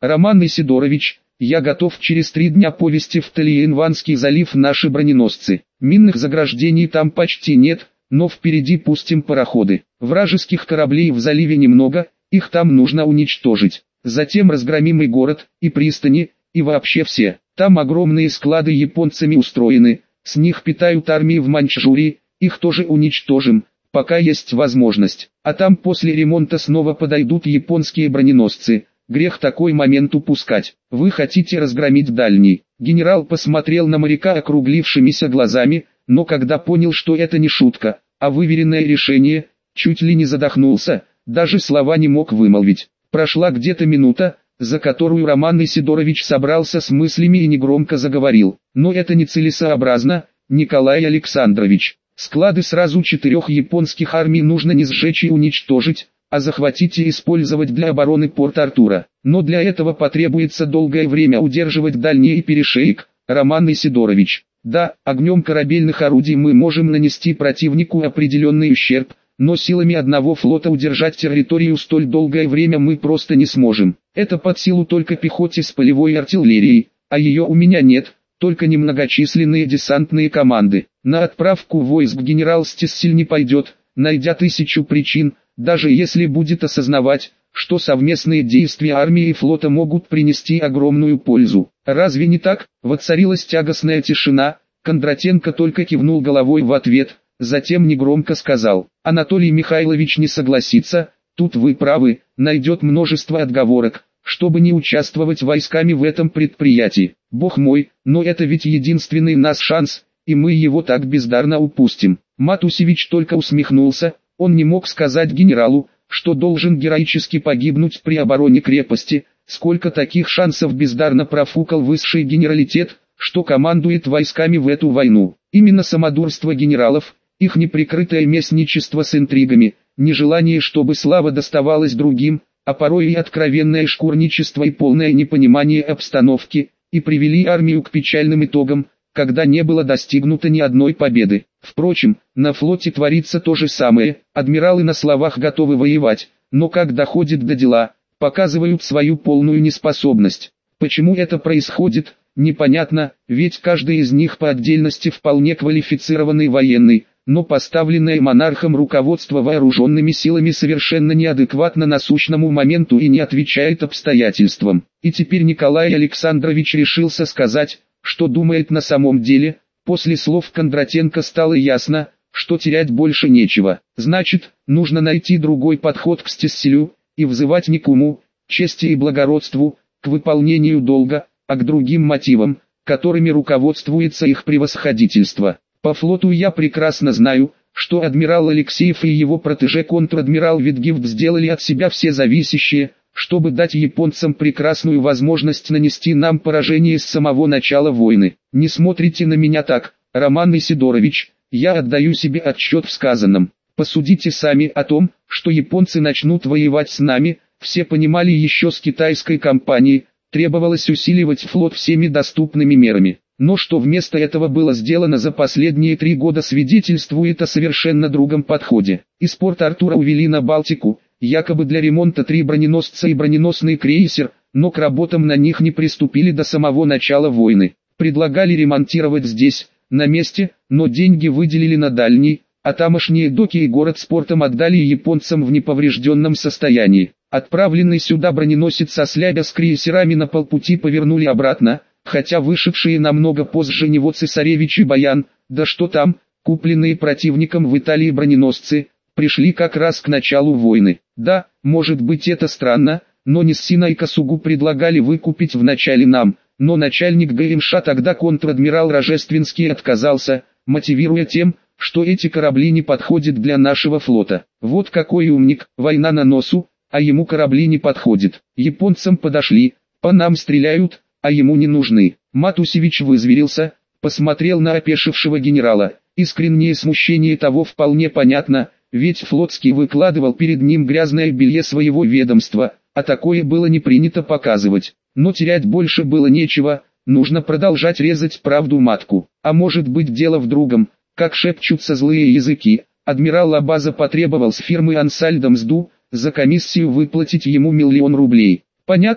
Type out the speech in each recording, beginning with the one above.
Роман Исидорович, я готов через 3 дня повести в Талиенванский залив наши броненосцы. Минных заграждений там почти нет, но впереди пустим пароходы. Вражеских кораблей в заливе немного, их там нужно уничтожить. Затем разгромим и город, и пристани, и вообще все. Там огромные склады японцами устроены, с них питают армии в Маньчжурии, их тоже уничтожим, пока есть возможность. А там после ремонта снова подойдут японские броненосцы. Грех такой момент упускать. Вы хотите разгромить дальний? Генерал посмотрел на моряка округлившимися глазами, но когда понял, что это не шутка, а выверенное решение, чуть ли не задохнулся, даже слова не мог вымолвить. Прошла где-то минута, за которую Роман Исидорович собрался с мыслями и негромко заговорил. Но это нецелесообразно, Николай Александрович. Склады сразу 4 японских армий нужно не сжечь и уничтожить, а захватить и использовать для обороны Порт-Артура. Но для этого потребуется долгое время удерживать дальний перешеек, Роман Исидорович. Да, огнем корабельных орудий мы можем нанести противнику определенный ущерб, но силами одного флота удержать территорию столь долгое время мы просто не сможем. Это под силу только пехоте с полевой артиллерией, а ее у меня нет, только немногочисленные десантные команды. На отправку войск генерал Стессель не пойдет, найдя 1000 причин, даже если будет осознавать, что совместные действия армии и флота могут принести огромную пользу. Разве не так? Воцарилась тягостная тишина, Кондратенко только кивнул головой в ответ, затем негромко сказал: «Анатолий Михайлович не согласится, тут вы правы, найдет множество отговорок, чтобы не участвовать войсками в этом предприятии. Бог мой, но это ведь единственный наш шанс, и мы его так бездарно упустим». Матусевич только усмехнулся, он не мог сказать генералу, что должен героически погибнуть при обороне крепости, сколько таких шансов бездарно профукал высший генералитет, что командует войсками в эту войну. Именно самодурство генералов, их неприкрытое местничество с интригами, нежелание, чтобы слава доставалась другим, а порой и откровенное шкурничество и полное непонимание обстановки, и привели армию к печальным итогам, когда не было достигнуто ни одной победы. Впрочем, на флоте творится то же самое, адмиралы на словах готовы воевать, но как доходит до дела, показывают свою полную неспособность. Почему это происходит, непонятно, ведь каждый из них по отдельности вполне квалифицированный военный, но поставленное монархом руководство вооруженными силами совершенно неадекватно насущному моменту и не отвечает обстоятельствам. И теперь Николай Александрович решился сказать, что думает на самом деле. После слов Кондратенко стало ясно, что терять больше нечего. Значит, нужно найти другой подход к Стесселю, и взывать не к уму, чести и благородству, к выполнению долга, а к другим мотивам, которыми руководствуется их превосходительство. По флоту я прекрасно знаю, что адмирал Алексеев и его протеже контр-адмирал Витгефт сделали от себя все зависящее, чтобы дать японцам прекрасную возможность нанести нам поражение с самого начала войны. Не смотрите на меня так, Роман Исидорович, я отдаю себе отчет в сказанном. Посудите сами о том, что японцы начнут воевать с нами, все понимали еще с китайской кампании, требовалось усиливать флот всеми доступными мерами. Но что вместо этого было сделано за последние 3 года, свидетельствует о совершенно другом подходе. Из Порт-Артура увели на Балтику, якобы для ремонта 3 броненосца и броненосный крейсер, но к работам на них не приступили до самого начала войны. Предлагали ремонтировать здесь, на месте, но деньги выделили на дальний, а тамошние доки и город с портом отдали японцам в неповрежденном состоянии. Отправленный сюда броненосец Ослябя с крейсерами на полпути повернули обратно, хотя вышедшие намного позже него Цесаревич и Баян, да что там, купленные противником в Италии броненосцы, пришли как раз к началу войны. Да, может быть это странно, но Ниссина и Касугу предлагали выкупить вначале нам, но начальник ГМШ тогда контр-адмирал Рожественский отказался, мотивируя тем, что эти корабли не подходят для нашего флота. Вот какой умник, война на носу, а ему корабли не подходят. Японцам подошли, по нам стреляют, а ему не нужны. Матусевич вызверился, посмотрел на опешившего генерала. Искреннее смущение того вполне понятно, ведь Флотский выкладывал перед ним грязное белье своего ведомства, а такое было не принято показывать. Но терять больше было нечего, нужно продолжать резать правду матку. А может быть дело в другом, как шепчутся злые языки. Адмирал Лабаза потребовал с фирмы Ансальдо Мзду за комиссию выплатить ему 1 000 000 рублей. Понятно,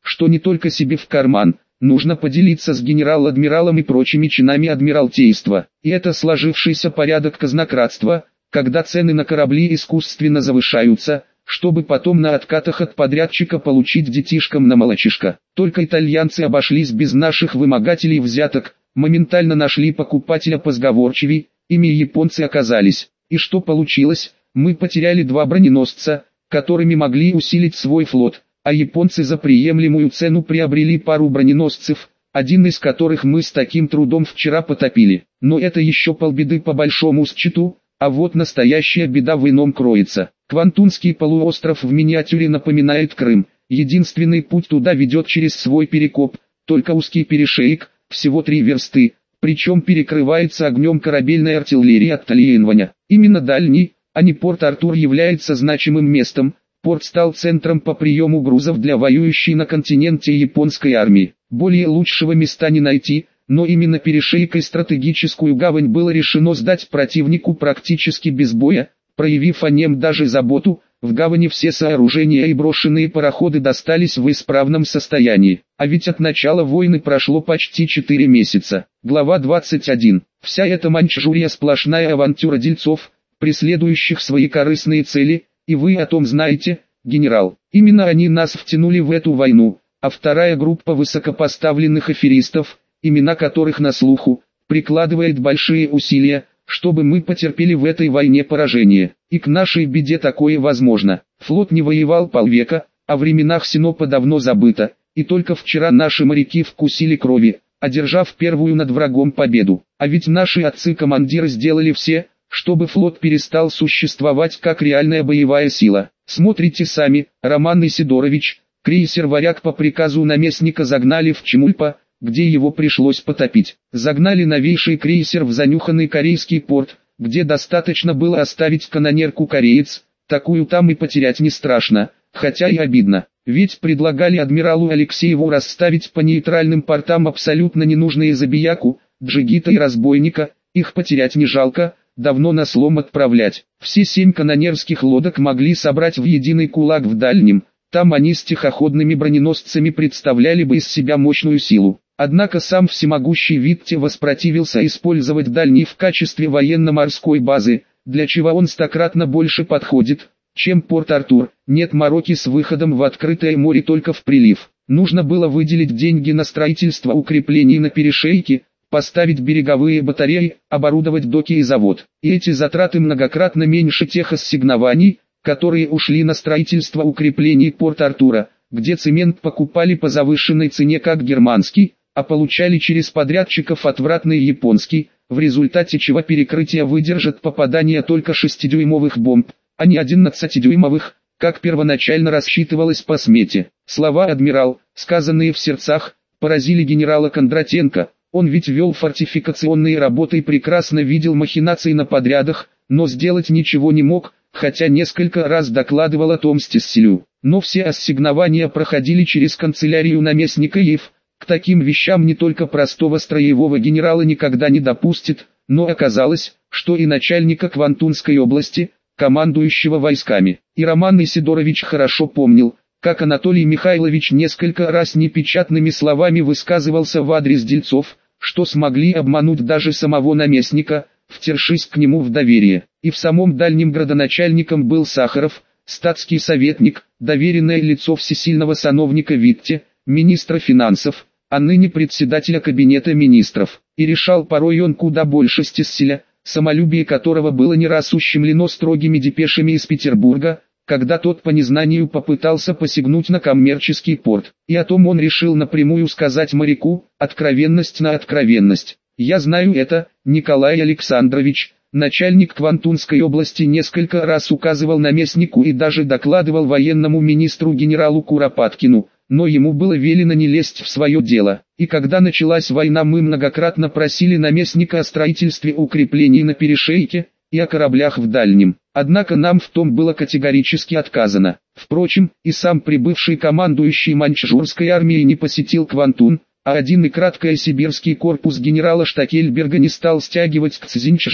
что не только себе в карман, нужно поделиться с генерал-адмиралом и прочими чинами адмиралтейства. И это сложившийся порядок казнократства, когда цены на корабли искусственно завышаются, чтобы потом на откатах от подрядчика получить детишкам на молочишко. Только итальянцы обошлись без наших вымогателей взяток, моментально нашли покупателя позговорчивей, ими японцы оказались. И что получилось? Мы потеряли 2 броненосца, которыми могли усилить свой флот, а японцы за приемлемую цену приобрели пару броненосцев, один из которых мы с таким трудом вчера потопили. Но это еще полбеды по большому счету, а вот настоящая беда в ином кроется. Квантунский полуостров в миниатюре напоминает Крым, единственный путь туда ведет через свой перекоп, только узкий перешеек, всего 3 версты, причем перекрывается огнем корабельной артиллерии от Тальянваня. Именно дальний, а не Порт-Артур является значимым местом, порт стал центром по приему грузов для воюющей на континенте японской армии. Более лучшего места не найти, но именно перешейкой стратегическую гавань было решено сдать противнику практически без боя, проявив о нем даже заботу. В гавани все сооружения и брошенные пароходы достались в исправном состоянии. А ведь от начала войны прошло почти 4 месяца. Глава 21. Вся эта Маньчжурия сплошная авантюра дельцов, преследующих свои корыстные цели, и вы о том знаете, генерал. Именно они нас втянули в эту войну, а вторая группа высокопоставленных аферистов, имена которых на слуху, прикладывает большие усилия, чтобы мы потерпели в этой войне поражение. И к нашей беде такое возможно. Флот не воевал полвека, о временах Синопа давно забыто, и только вчера наши моряки вкусили крови, одержав первую над врагом победу. А ведь наши отцы-командиры сделали все, чтобы флот перестал существовать как реальная боевая сила. Смотрите сами, Роман Исидорович, крейсер «Варяг» по приказу наместника загнали в Чемульпа, где его пришлось потопить. Загнали новейший крейсер в занюханный корейский порт, где достаточно было оставить канонерку «Кореец», такую там и потерять не страшно, хотя и обидно. Ведь предлагали адмиралу Алексееву расставить по нейтральным портам абсолютно ненужные забияку, джигита и разбойника, их потерять не жалко, давно на слом отправлять. Все 7 канонерских лодок могли собрать в единый кулак в Дальнем, там они с тихоходными броненосцами представляли бы из себя мощную силу. Однако сам всемогущий Витте воспротивился использовать Дальний в качестве военно-морской базы, для чего он стократно больше подходит, чем Порт-Артур. Нет мороки с выходом в открытое море только в прилив. Нужно было выделить деньги на строительство укреплений на перешейке, поставить береговые батареи, оборудовать доки и завод. И эти затраты многократно меньше тех ассигнований, которые ушли на строительство укреплений Порт-Артура, где цемент покупали по завышенной цене как германский, а получали через подрядчиков отвратный японский, в результате чего перекрытие выдержит попадание только 6-дюймовых бомб, а не 11-дюймовых, как первоначально рассчитывалось по смете. Слова «адмирал», сказанные в сердцах, поразили генерала Кондратенко. Он ведь вел фортификационные работы и прекрасно видел махинации на подрядах, но сделать ничего не мог, хотя несколько раз докладывал о том Стесселю. Но все ассигнования проходили через канцелярию наместника ЕФ. К таким вещам не только простого строевого генерала никогда не допустит, но оказалось, что и начальника Квантунской области, командующего войсками. И Роман Исидорович хорошо помнил, как Анатолий Михайлович несколько раз непечатными словами высказывался в адрес дельцов, что смогли обмануть даже самого наместника, втершись к нему в доверие. И в самом Дальнем градоначальником был Сахаров, статский советник, доверенное лицо всесильного сановника Витте, министра финансов, а ныне председателя кабинета министров. И решал порой он куда больше Стесселя, самолюбие которого было не раз ущемлено строгими депешами из Петербурга, когда тот по незнанию попытался посягнуть на коммерческий порт. И о том он решил напрямую сказать моряку, откровенность на откровенность. «Я знаю это, Николай Александрович». Начальник Квантунской области несколько раз указывал наместнику и даже докладывал военному министру генералу Куропаткину, но ему было велено не лезть в свое дело. И когда началась война, мы многократно просили наместника о строительстве укреплений на перешейке и о кораблях в Дальнем. Однако нам в том было категорически отказано. Впрочем, и сам прибывший командующий Маньчжурской армией не посетил Квантун, а один и краткое сибирский корпус генерала Штакельберга не стал стягивать к Цзиньчжоу,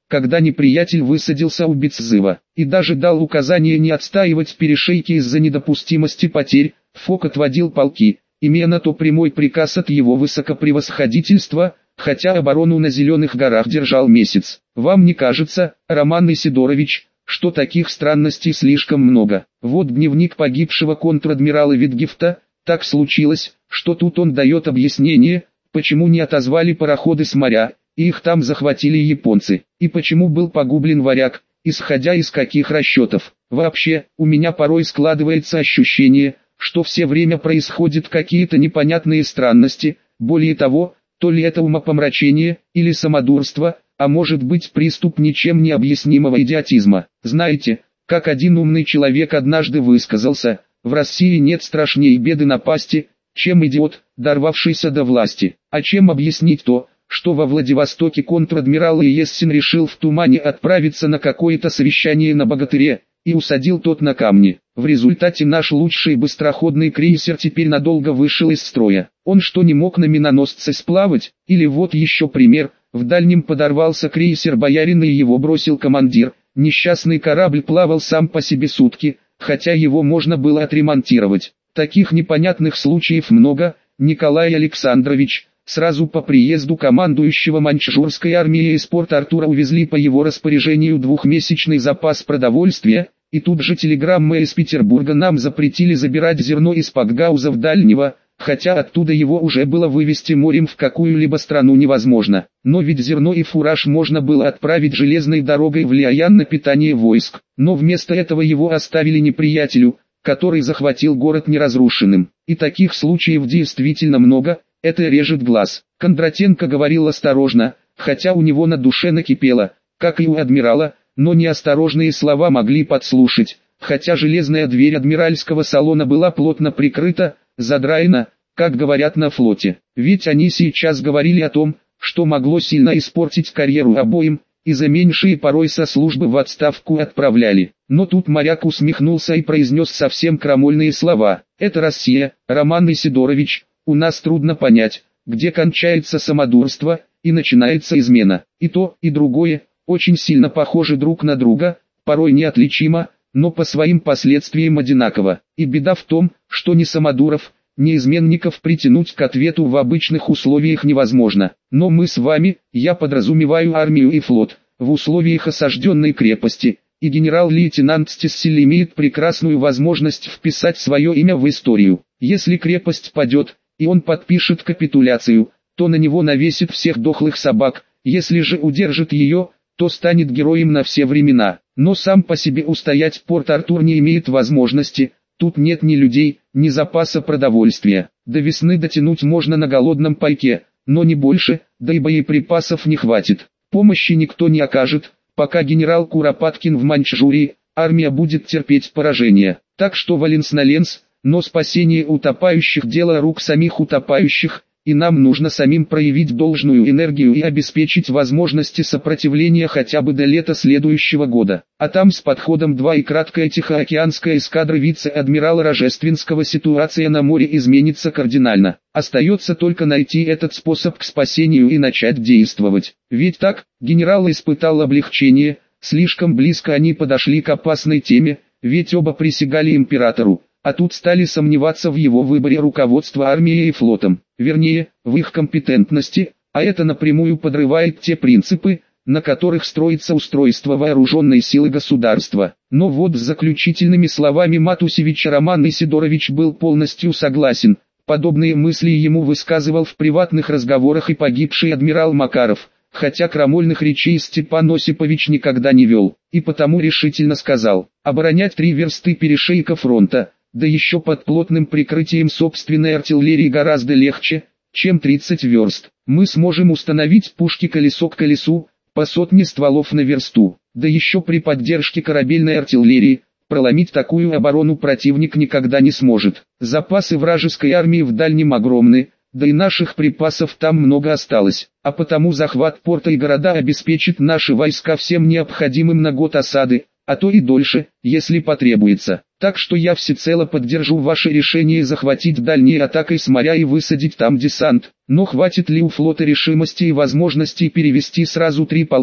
когда неприятель высадился у Бетзыва, и даже дал указание не отстаивать перешейки из-за недопустимости потерь. Фок отводил полки, имея на то прямой приказ от его высокопревосходительства, хотя оборону на Зеленых горах держал месяц. Вам не кажется, Роман Исидорович, что таких странностей слишком много? Вот дневник погибшего контр-адмирала Витгефта. Так случилось, что тут он дает объяснение, почему не отозвали пароходы с моря, и их там захватили японцы, и почему был погублен варяг, исходя из каких расчетов. Вообще, у меня порой складывается ощущение, что все время происходят какие-то непонятные странности, более того, то ли это умопомрачение, или самодурство, а может быть приступ ничем не объяснимого идиотизма. Знаете, как один умный человек однажды высказался, в России нет страшнее беды напасти, чем идиот, дорвавшийся до власти. А чем объяснить то, что во Владивостоке контр-адмирал Иессин решил в тумане отправиться на какое-то совещание на Богатыре, и усадил тот на камни. В результате наш лучший быстроходный крейсер теперь надолго вышел из строя. Он что, не мог на миноносце сплавать? Или вот еще пример, в Дальнем подорвался крейсер Боярина и его бросил командир. Несчастный корабль плавал сам по себе сутки, хотя его можно было отремонтировать. Таких непонятных случаев много. Николай Александрович, сразу по приезду командующего маньчжурской армией из Порт-Артура увезли по его распоряжению двухмесячный запас продовольствия, и тут же телеграммы из Петербурга нам запретили забирать зерно из пакгаузов Дальнего, хотя оттуда его уже было вывезти морем в какую-либо страну невозможно. Но ведь зерно и фураж можно было отправить железной дорогой в Лиаян на питание войск, но вместо этого его оставили неприятелю, который захватил город неразрушенным. И таких случаев действительно много, это режет глаз. Кондратенко говорил осторожно, хотя у него на душе накипело, как и у адмирала, но неосторожные слова могли подслушать, хотя железная дверь адмиральского салона была плотно прикрыта, задраена, как говорят на флоте. Ведь они сейчас говорили о том, что могло сильно испортить карьеру обоим, и за меньшие порой со службы в отставку отправляли. Но тут моряк усмехнулся и произнес совсем крамольные слова. «Это Россия, Роман Исидорович, у нас трудно понять, где кончается самодурство и начинается измена. И то, и другое очень сильно похожи друг на друга, порой неотличимо, но по своим последствиям одинаково. И беда в том, что ни самодуров, ни изменников притянуть к ответу в обычных условиях невозможно. Но мы с вами, я подразумеваю армию и флот, в условиях осажденной крепости, и генерал-лейтенант Стессель имеет прекрасную возможность вписать свое имя в историю. Если крепость падет, и он подпишет капитуляцию, то на него навесит всех дохлых собак, если же удержит ее, то станет героем на все времена. Но сам по себе устоять Порт-Артур не имеет возможности, тут нет ни людей, ни запаса продовольствия. До весны дотянуть можно на голодном пайке, но не больше, да и боеприпасов не хватит. Помощи никто не окажет, пока генерал Куропаткин в Маньчжурии, армия будет терпеть поражение. Так что валенс на ленс, но спасение утопающих – дело рук самих утопающих, и нам нужно самим проявить должную энергию и обеспечить возможности сопротивления хотя бы до лета следующего года. А там с подходом 2 и краткая Тихоокеанская эскадра вице-адмирала Рожественского ситуация на море изменится кардинально. Остается только найти этот способ к спасению и начать действовать. Ведь так, генерал испытал облегчение, слишком близко они подошли к опасной теме, ведь оба присягали императору. А тут стали сомневаться в его выборе руководства армией и флотом, вернее, в их компетентности, а это напрямую подрывает те принципы, на которых строится устройство вооруженной силы государства. Но вот с заключительными словами Матусевича Роман Исидорович был полностью согласен, подобные мысли ему высказывал в приватных разговорах и погибший адмирал Макаров, хотя крамольных речей Степан Осипович никогда не вел, и потому решительно сказал: оборонять 3 версты перешейка фронта, да еще под плотным прикрытием собственной артиллерии гораздо легче, чем 30 верст. Мы сможем установить пушки колесо к колесу, по 100 стволов на версту, да еще при поддержке корабельной артиллерии. Проломить такую оборону противник никогда не сможет. Запасы вражеской армии в Дальнем огромны, да и наших припасов там много осталось, а потому захват порта и города обеспечит наши войска всем необходимым на год осады, а то и дольше, если потребуется. Так что я всецело поддержу ваше решение захватить дальней атакой с моря и высадить там десант. Но хватит ли у флота решимости и возможностей перевести сразу 3 полка,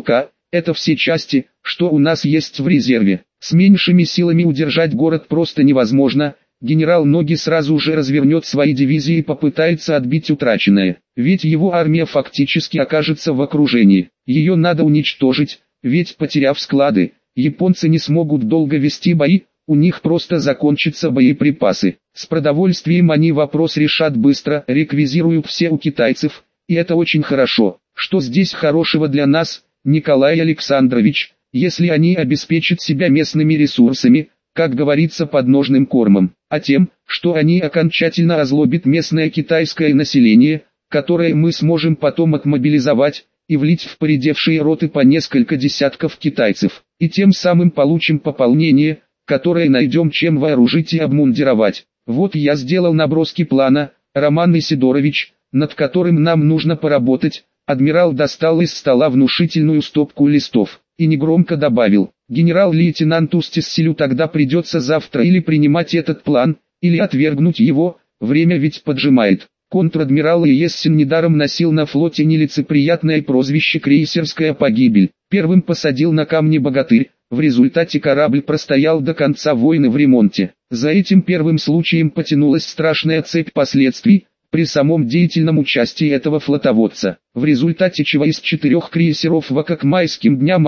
это все части, что у нас есть в резерве. С меньшими силами удержать город просто невозможно. Генерал Ноги сразу же развернет свои дивизии и попытается отбить утраченное. Ведь его армия фактически окажется в окружении. Ее надо уничтожить, ведь потеряв склады, японцы не смогут долго вести бои, у них просто закончатся боеприпасы. С продовольствием они вопрос решат быстро, реквизируют все у китайцев, и это очень хорошо. Что здесь хорошего для нас, Николай Александрович, если они обеспечат себя местными ресурсами, как говорится, подножным кормом, а тем, что они окончательно озлобят местное китайское население, которое мы сможем потом отмобилизовать и влить в поредевшие роты по несколько десятков китайцев, и тем самым получим пополнение, которое найдем чем вооружить и обмундировать. Вот я сделал наброски плана, Роман Исидорович, над которым нам нужно поработать. Адмирал достал из стола внушительную стопку листов и негромко добавил: генерал-лейтенант Устисселю тогда придется завтра или принимать этот план, или отвергнуть его, время ведь поджимает. Контр-адмирал Иессен недаром носил на флоте нелицеприятное прозвище «Крейсерская погибель». Первым посадил на камни Богатырь, в результате корабль простоял до конца войны в ремонте. За этим первым случаем потянулась страшная цепь последствий, при самом деятельном участии этого флотоводца, в результате чего из 4 крейсеров ВК к майским дням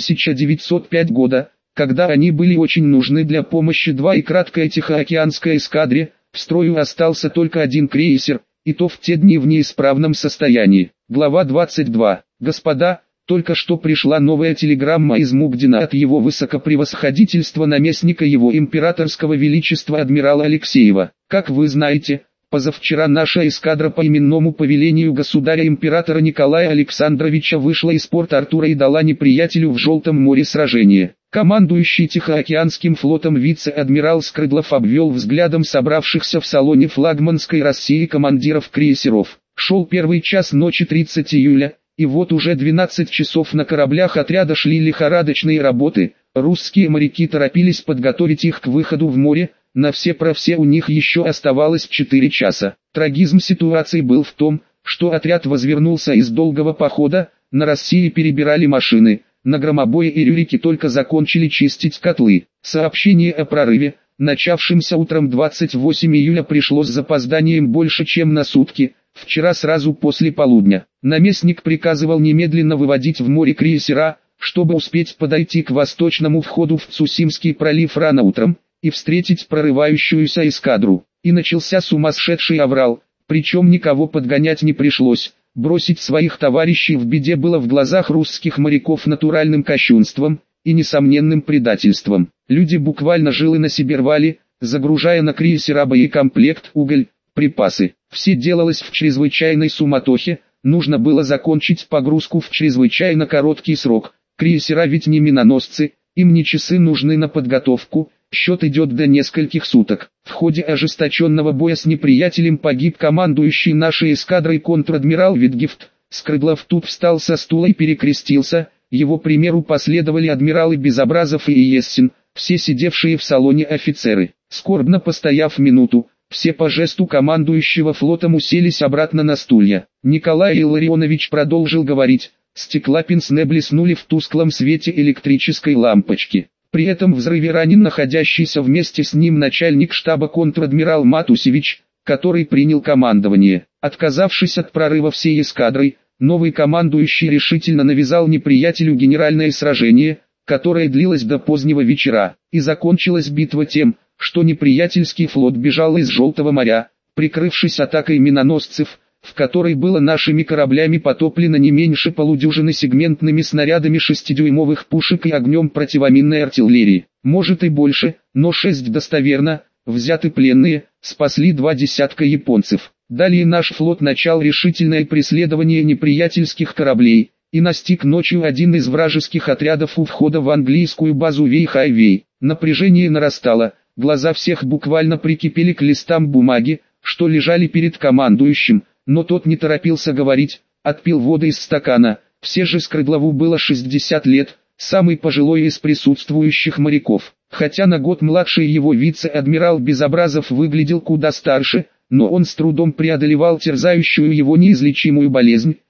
1905 года, когда они были очень нужны для помощи 2 и краткой Тихоокеанской эскадре, в строю остался только 1 крейсер, и то в те дни в неисправном состоянии. Глава 22. Господа, только что пришла новая телеграмма из Мугдина от его высокопревосходительства наместника его императорского величества адмирала Алексеева. Как вы знаете, позавчера наша эскадра по именному повелению государя-императора Николая Александровича вышла из порта Артура и дала неприятелю в Желтом море сражение. Командующий Тихоокеанским флотом вице-адмирал Скрыдлов обвел взглядом собравшихся в салоне флагманской России командиров крейсеров. Шел первый час ночи 30 июля, и вот уже 12 часов на кораблях отряда шли лихорадочные работы. Русские моряки торопились подготовить их к выходу в море. На все про все у них еще оставалось 4 часа. Трагизм ситуации был в том, что отряд возвернулся из долгого похода, на России перебирали машины, на громобое и Рюрике только закончили чистить котлы. Сообщение о прорыве, начавшемся утром 28 июля, пришло с запозданием больше чем на сутки, вчера сразу после полудня. Наместник приказывал немедленно выводить в море крейсера, чтобы успеть подойти к восточному входу в Цусимский пролив рано утром и встретить прорывающуюся эскадру. И начался сумасшедший аврал, причем никого подгонять не пришлось. Бросить своих товарищей в беде было в глазах русских моряков натуральным кощунством и несомненным предательством. Люди буквально жилы на себе рвали, загружая на крейсера боекомплект, уголь, припасы. Все делалось в чрезвычайной суматохе, нужно было закончить погрузку в чрезвычайно короткий срок. Крейсера ведь не миноносцы, им не часы нужны на подготовку. Счет идет до нескольких суток. В ходе ожесточенного боя с неприятелем погиб командующий нашей эскадрой контр-адмирал Витгефт. Скрыдлов тут встал со стула и перекрестился. Его примеру последовали адмиралы Безобразов и Иессен, все сидевшие в салоне офицеры. Скорбно постояв минуту, все по жесту командующего флотом уселись обратно на стулья. Николай Илларионович продолжил говорить. Стекла пенсне блеснули в тусклом свете электрической лампочки. При этом взрыве ранен находящийся вместе с ним начальник штаба контр-адмирал Матусевич, который принял командование. Отказавшись от прорыва всей эскадрой, новый командующий решительно навязал неприятелю генеральное сражение, которое длилось до позднего вечера, и закончилась битва тем, что неприятельский флот бежал из Желтого моря, прикрывшись атакой миноносцев, в которой было нашими кораблями потоплено не меньше полудюжины сегментными снарядами 6-дюймовых пушек и огнем противоминной артиллерии. Может и больше, но 6 достоверно, взяты пленные, спасли 2 десятка японцев. Далее наш флот начал решительное преследование неприятельских кораблей, и настиг ночью один из вражеских отрядов у входа в английскую базу Вей-Хай-Вей. Напряжение нарастало, глаза всех буквально прикипели к листам бумаги, что лежали перед командующим. Но тот не торопился говорить, отпил воды из стакана. Все же Скрыдлову было 60 лет, самый пожилой из присутствующих моряков. Хотя на год младше его вице-адмирал Безобразов выглядел куда старше, но он с трудом преодолевал терзающую его неизлечимую болезнь,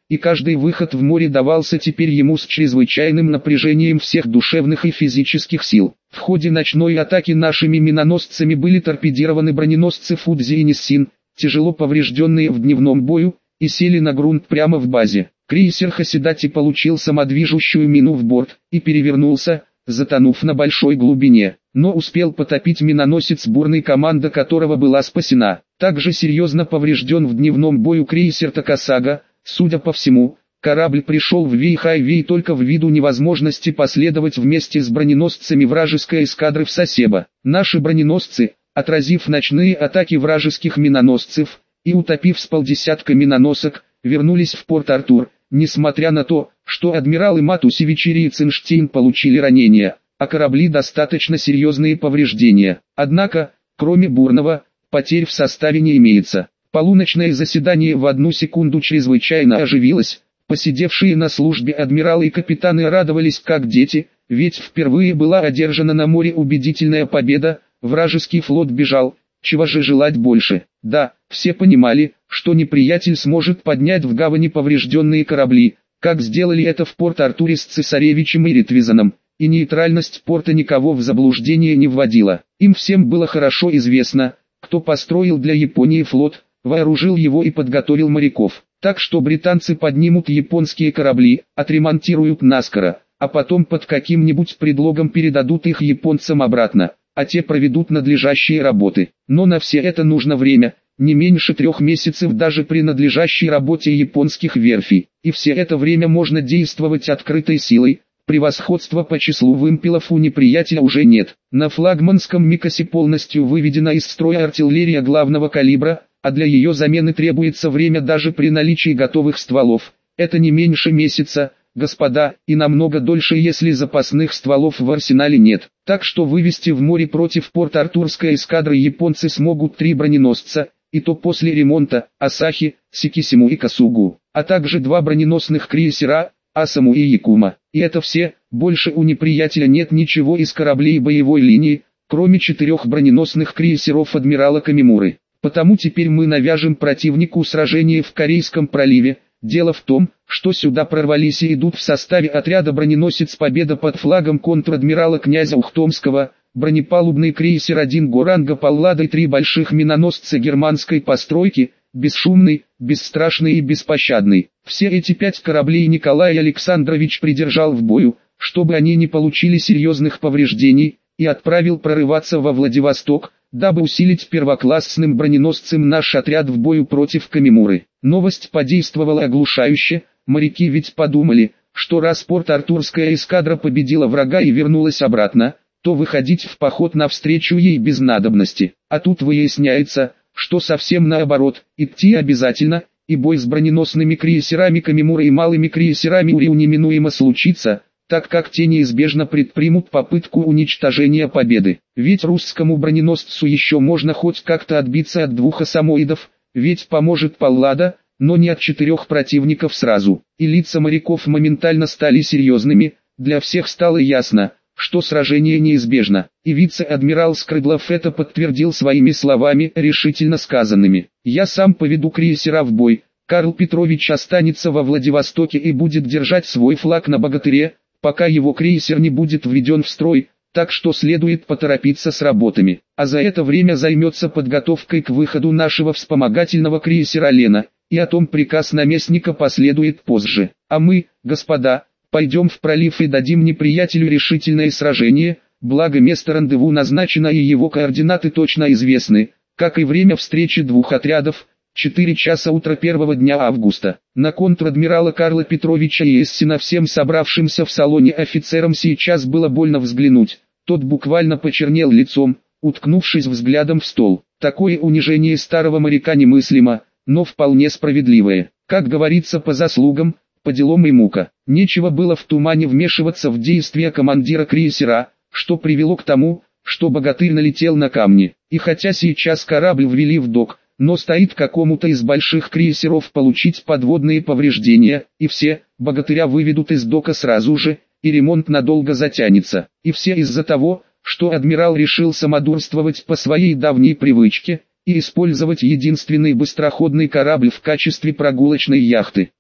и каждый выход в море давался теперь ему с чрезвычайным напряжением всех душевных и физических сил. В ходе ночной атаки нашими миноносцами были торпедированы броненосцы Фудзи и Ниссин, тяжело поврежденные в дневном бою, и сели на грунт прямо в базе. Крейсер Хасидати получил самодвижущую мину в борт и перевернулся, затонув на большой глубине, но успел потопить миноносец Бурный, команда которого была спасена. Также серьезно поврежден в дневном бою крейсер Такасага. Судя по всему, корабль пришел в Вейхайвей только ввиду невозможности последовать вместе с броненосцами вражеской эскадры в Сасебо. Наши броненосцы, отразив ночные атаки вражеских миноносцев и утопив с полдесятка миноносок, вернулись в Порт-Артур, несмотря на то, что адмиралы Матусевичери и Цинштейн получили ранения, а корабли достаточно серьезные повреждения. Однако, кроме Бурного, потерь в составе не имеется. Полуночное заседание в одну секунду чрезвычайно оживилось, посидевшие на службе адмиралы и капитаны радовались как дети, ведь впервые была одержана на море убедительная победа, вражеский флот бежал, чего же желать больше. Да, все понимали, что неприятель сможет поднять в гавани поврежденные корабли, как сделали это в Порт-Артуре с Цесаревичем и Ретвизоном, и нейтральность порта никого в заблуждение не вводила. Им всем было хорошо известно, кто построил для Японии флот, вооружил его и подготовил моряков. Так что британцы поднимут японские корабли, отремонтируют наскоро, а потом под каким-нибудь предлогом передадут их японцам обратно, а те проведут надлежащие работы. Но на все это нужно время, не меньше 3 месяцев даже при надлежащей работе японских верфей. И все это время можно действовать открытой силой, превосходства по числу вымпелов у неприятеля уже нет. На флагманском Микосе полностью выведена из строя артиллерия главного калибра, а для ее замены требуется время даже при наличии готовых стволов. Это не меньше месяца, господа, и намного дольше, если запасных стволов в арсенале нет. Так что вывести в море против Порт-Артурской эскадры японцы смогут 3 броненосца, и то после ремонта, Асахи, Сикисиму и Касугу, а также 2 броненосных крейсера, Асаму и Якума. И это все, больше у неприятеля нет ничего из кораблей боевой линии, кроме 4 броненосных крейсеров адмирала Камимуры. Потому теперь мы навяжем противнику сражение в Корейском проливе. Дело в том, что сюда прорвались и идут в составе отряда броненосец «Победа» под флагом контр-адмирала князя Ухтомского, бронепалубный крейсер 1 Горанга Паллада и 3 больших миноносца германской постройки, бесшумный, бесстрашный и беспощадный. Все эти 5 кораблей Николай Александрович придержал в бою, чтобы они не получили серьезных повреждений, и отправил прорываться во Владивосток, дабы усилить первоклассным броненосцем наш отряд в бою против Камимуры. Новость подействовала оглушающе, моряки ведь подумали, что раз Порт-Артурская эскадра победила врага и вернулась обратно, то выходить в поход навстречу ей без надобности. А тут выясняется, что совсем наоборот, идти обязательно, и бой с броненосными крейсерами Камимуры и малыми крейсерами Уриу неминуемо случится, так как те неизбежно предпримут попытку уничтожения победы. Ведь русскому броненосцу еще можно хоть как-то отбиться от 2 асамоидов, ведь поможет Паллада, но не от 4 противников сразу. И лица моряков моментально стали серьезными, для всех стало ясно, что сражение неизбежно. И вице-адмирал Скрыдлов это подтвердил своими словами, решительно сказанными. «Я сам поведу крейсера в бой, Карл Петрович останется во Владивостоке и будет держать свой флаг на Богатыре, пока его крейсер не будет введен в строй, так что следует поторопиться с работами. А за это время займется подготовкой к выходу нашего вспомогательного крейсера Лена, и о том приказ наместника последует позже. А мы, господа, пойдем в пролив и дадим неприятелю решительное сражение, благо место рандеву назначено и его координаты точно известны, как и время встречи 2 отрядов, 4 часа утра 1 дня августа. На контр-адмирала Карла Петровича и Эссена всем собравшимся в салоне офицерам сейчас было больно взглянуть. Тот буквально почернел лицом, уткнувшись взглядом в стол. Такое унижение старого моряка немыслимо, но вполне справедливое. Как говорится, по заслугам, по делам и мука. Нечего было в тумане вмешиваться в действия командира крейсера, что привело к тому, что Богатырь налетел на камни. И хотя сейчас корабль ввели в док, но стоит какому-то из больших крейсеров получить подводные повреждения, и все, Богатыря выведут из дока сразу же, и ремонт надолго затянется. И все из-за того, что адмирал решил самодурствовать по своей давней привычке, и использовать единственный быстроходный корабль в качестве прогулочной яхты.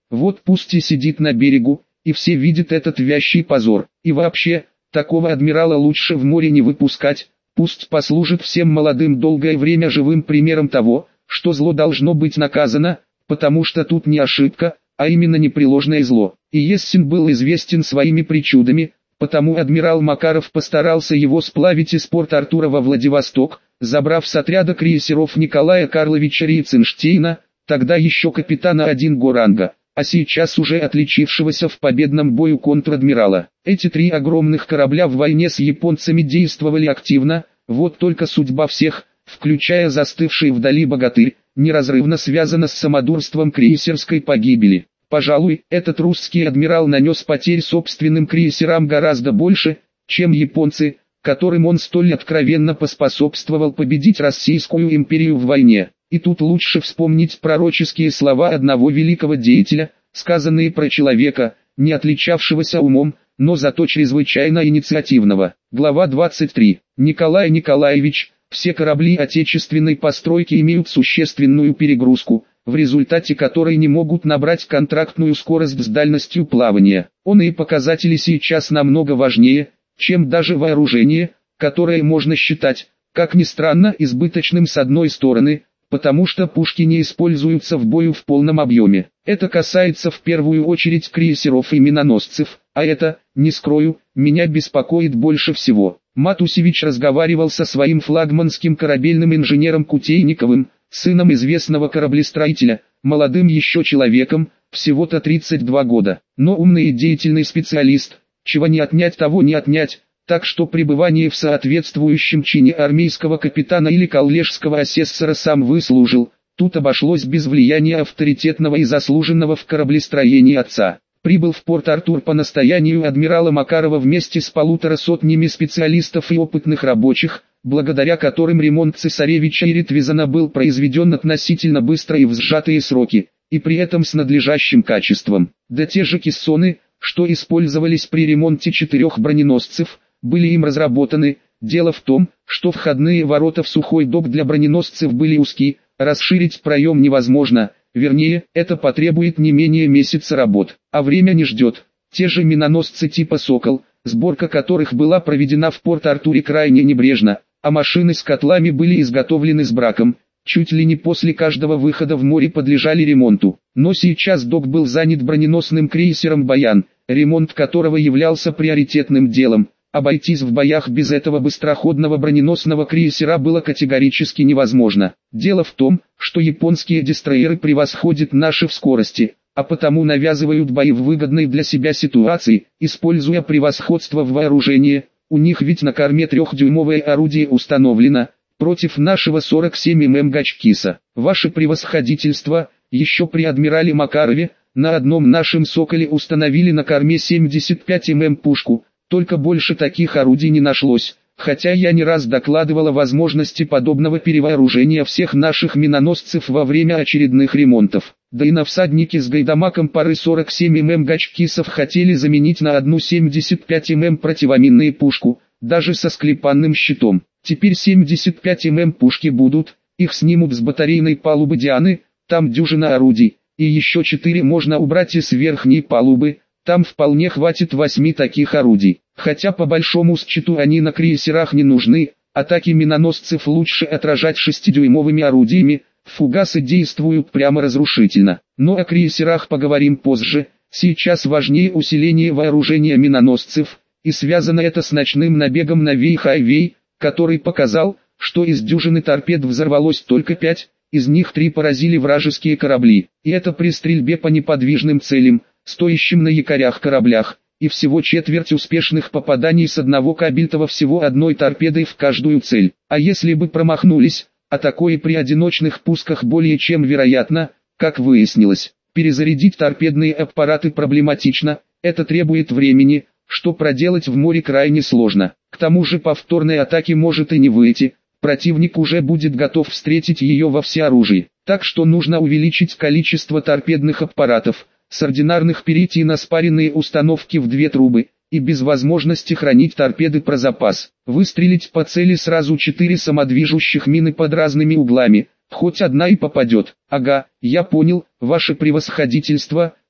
Вот пусть и сидит на берегу, и все видят этот вящий позор. И вообще, такого адмирала лучше в море не выпускать, пусть послужит всем молодым долгое время живым примером того, что зло должно быть наказано, потому что тут не ошибка, а именно непреложное зло. И Ессен был известен своими причудами, потому адмирал Макаров постарался его сплавить из порта Артура во Владивосток, забрав с отряда крейсеров Николая Карловича Рейценштейна, тогда еще капитана 1 ранга, а сейчас уже отличившегося в победном бою контр-адмирала. Эти 3 огромных корабля в войне с японцами действовали активно, вот только судьба всех, включая застывший вдали богатырь, неразрывно связана с самодурством крейсерской погибели. Пожалуй, этот русский адмирал нанес потерь собственным крейсерам гораздо больше, чем японцы, которым он столь откровенно поспособствовал победить Российскую империю в войне. И тут лучше вспомнить пророческие слова одного великого деятеля, сказанные про человека, не отличавшегося умом, но зато чрезвычайно инициативного. Глава 23. Николай Николаевич, все корабли отечественной постройки имеют существенную перегрузку, в результате которой не могут набрать контрактную скорость с дальностью плавания. Оные показатели сейчас намного важнее, чем даже вооружение, которое можно считать, как ни странно, избыточным с одной стороны, потому что пушки не используются в бою в полном объеме. Это касается в первую очередь крейсеров и миноносцев, а это, не скрою, меня беспокоит больше всего. Матусевич разговаривал со своим флагманским корабельным инженером Кутейниковым, сыном известного кораблестроителя, молодым еще человеком, всего-то 32 года, но умный и деятельный специалист, чего не отнять того не отнять, так что пребывание в соответствующем чине армейского капитана или коллежского асессора сам выслужил, тут обошлось без влияния авторитетного и заслуженного в кораблестроении отца. Прибыл в Порт-Артур по настоянию адмирала Макарова вместе с 150 специалистов и опытных рабочих, благодаря которым ремонт цесаревича и Ретвизана был произведен относительно быстро и в сжатые сроки, и при этом с надлежащим качеством. Да те же кессоны, что использовались при ремонте 4 броненосцев, были им разработаны. Дело в том, что входные ворота в сухой док для броненосцев были узки, расширить проем невозможно, вернее, это потребует не менее месяца работ, а время не ждет. Те же миноносцы типа «Сокол», сборка которых была проведена в Порт-Артуре крайне небрежно, а машины с котлами были изготовлены с браком, чуть ли не после каждого выхода в море подлежали ремонту. Но сейчас док был занят броненосным крейсером «Баян», ремонт которого являлся приоритетным делом. Обойтись в боях без этого быстроходного броненосного крейсера было категорически невозможно. Дело в том, что японские дестройеры превосходят наши в скорости, а потому навязывают бои в выгодной для себя ситуации, используя превосходство в вооружении. У них ведь на корме 3-дюймовое орудие установлено, против нашего 47 мм Гачкиса. Ваше превосходительство, еще при адмирале Макарове, на одном нашем «Соколе» установили на корме 75 мм пушку. Только больше таких орудий не нашлось, хотя я не раз докладывал о возможности подобного перевооружения всех наших миноносцев во время очередных ремонтов. Да и на всаднике с гайдамаком пары 47 мм Гачкисов хотели заменить на одну 75 мм противоминную пушку, даже со склепанным щитом. Теперь 75 мм пушки будут, их снимут с батарейной палубы Дианы, там дюжина орудий, и еще 4 можно убрать из верхней палубы. Там вполне хватит 8 таких орудий, хотя по большому счету они на крейсерах не нужны, атаки миноносцев лучше отражать 6-дюймовыми орудиями, фугасы действуют прямо разрушительно. Но о крейсерах поговорим позже, сейчас важнее усиление вооружения миноносцев, и связано это с ночным набегом на Вей-Хайвей, который показал, что из дюжины торпед взорвалось только 5, из них 3 поразили вражеские корабли, и это при стрельбе по неподвижным целям, стоящим на якорях кораблях, и всего четверть успешных попаданий с одного кабельтова всего одной торпедой в каждую цель. А если бы промахнулись, а такое при одиночных пусках более чем вероятно, как выяснилось, перезарядить торпедные аппараты проблематично, это требует времени, что проделать в море крайне сложно. К тому же повторной атаки может и не выйти, противник уже будет готов встретить ее во всеоружии, так что нужно увеличить количество торпедных аппаратов, с ординарных перейти на спаренные установки в 2 трубы, и без возможности хранить торпеды про запас. Выстрелить по цели сразу 4 самодвижущих мины под разными углами, хоть одна и попадет. Ага, я понял, ваше превосходительство,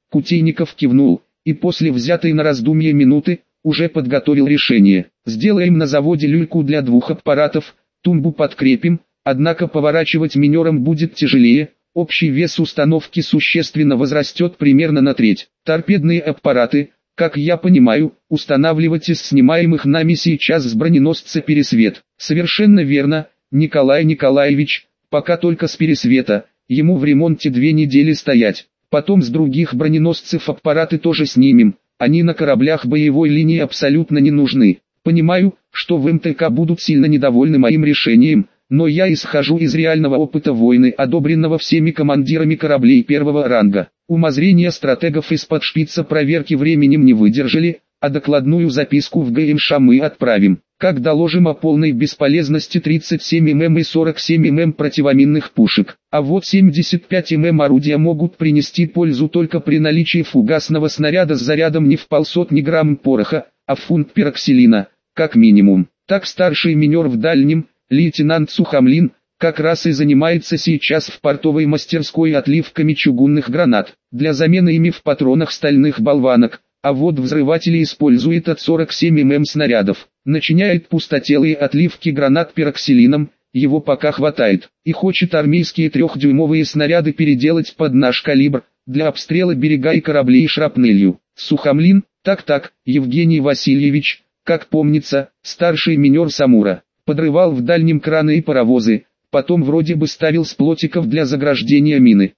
Кутейников кивнул, и после взятой на раздумье минуты, уже подготовил решение. Сделаем на заводе люльку для 2 аппаратов, тумбу подкрепим, однако поворачивать минером будет тяжелее, общий вес установки существенно возрастет примерно на треть. Торпедные аппараты, как я понимаю, устанавливать из снимаемых нами сейчас с броненосца Пересвет. Совершенно верно, Николай Николаевич, пока только с Пересвета, ему в ремонте 2 недели стоять. Потом с других броненосцев аппараты тоже снимем, они на кораблях боевой линии абсолютно не нужны. Понимаю, что в МТК будут сильно недовольны моим решением, но я исхожу из реального опыта войны, одобренного всеми командирами кораблей первого ранга. Умозрения стратегов из-под шпица проверки временем не выдержали, а докладную записку в ГМШ мы отправим. Как доложим о полной бесполезности 37 мм и 47 мм противоминных пушек. А вот 75 мм орудия могут принести пользу только при наличии фугасного снаряда с зарядом не в 150 грамм пороха, а в фунт пироксилина, как минимум. Так старший минер в дальнем, лейтенант Сухомлин, как раз и занимается сейчас в портовой мастерской отливками чугунных гранат, для замены ими в патронах стальных болванок. А вот взрыватели использует от 47 мм снарядов, начиняет пустотелые отливки гранат пироксилином, его пока хватает, и хочет армейские 3-дюймовые снаряды переделать под наш калибр, для обстрела берега и кораблей шрапнелью. Сухомлин, так, Евгений Васильевич, как помнится, старший минер Самура, подрывал в дальнем краны и паровозы, потом вроде бы ставил с плотиков для заграждения мины.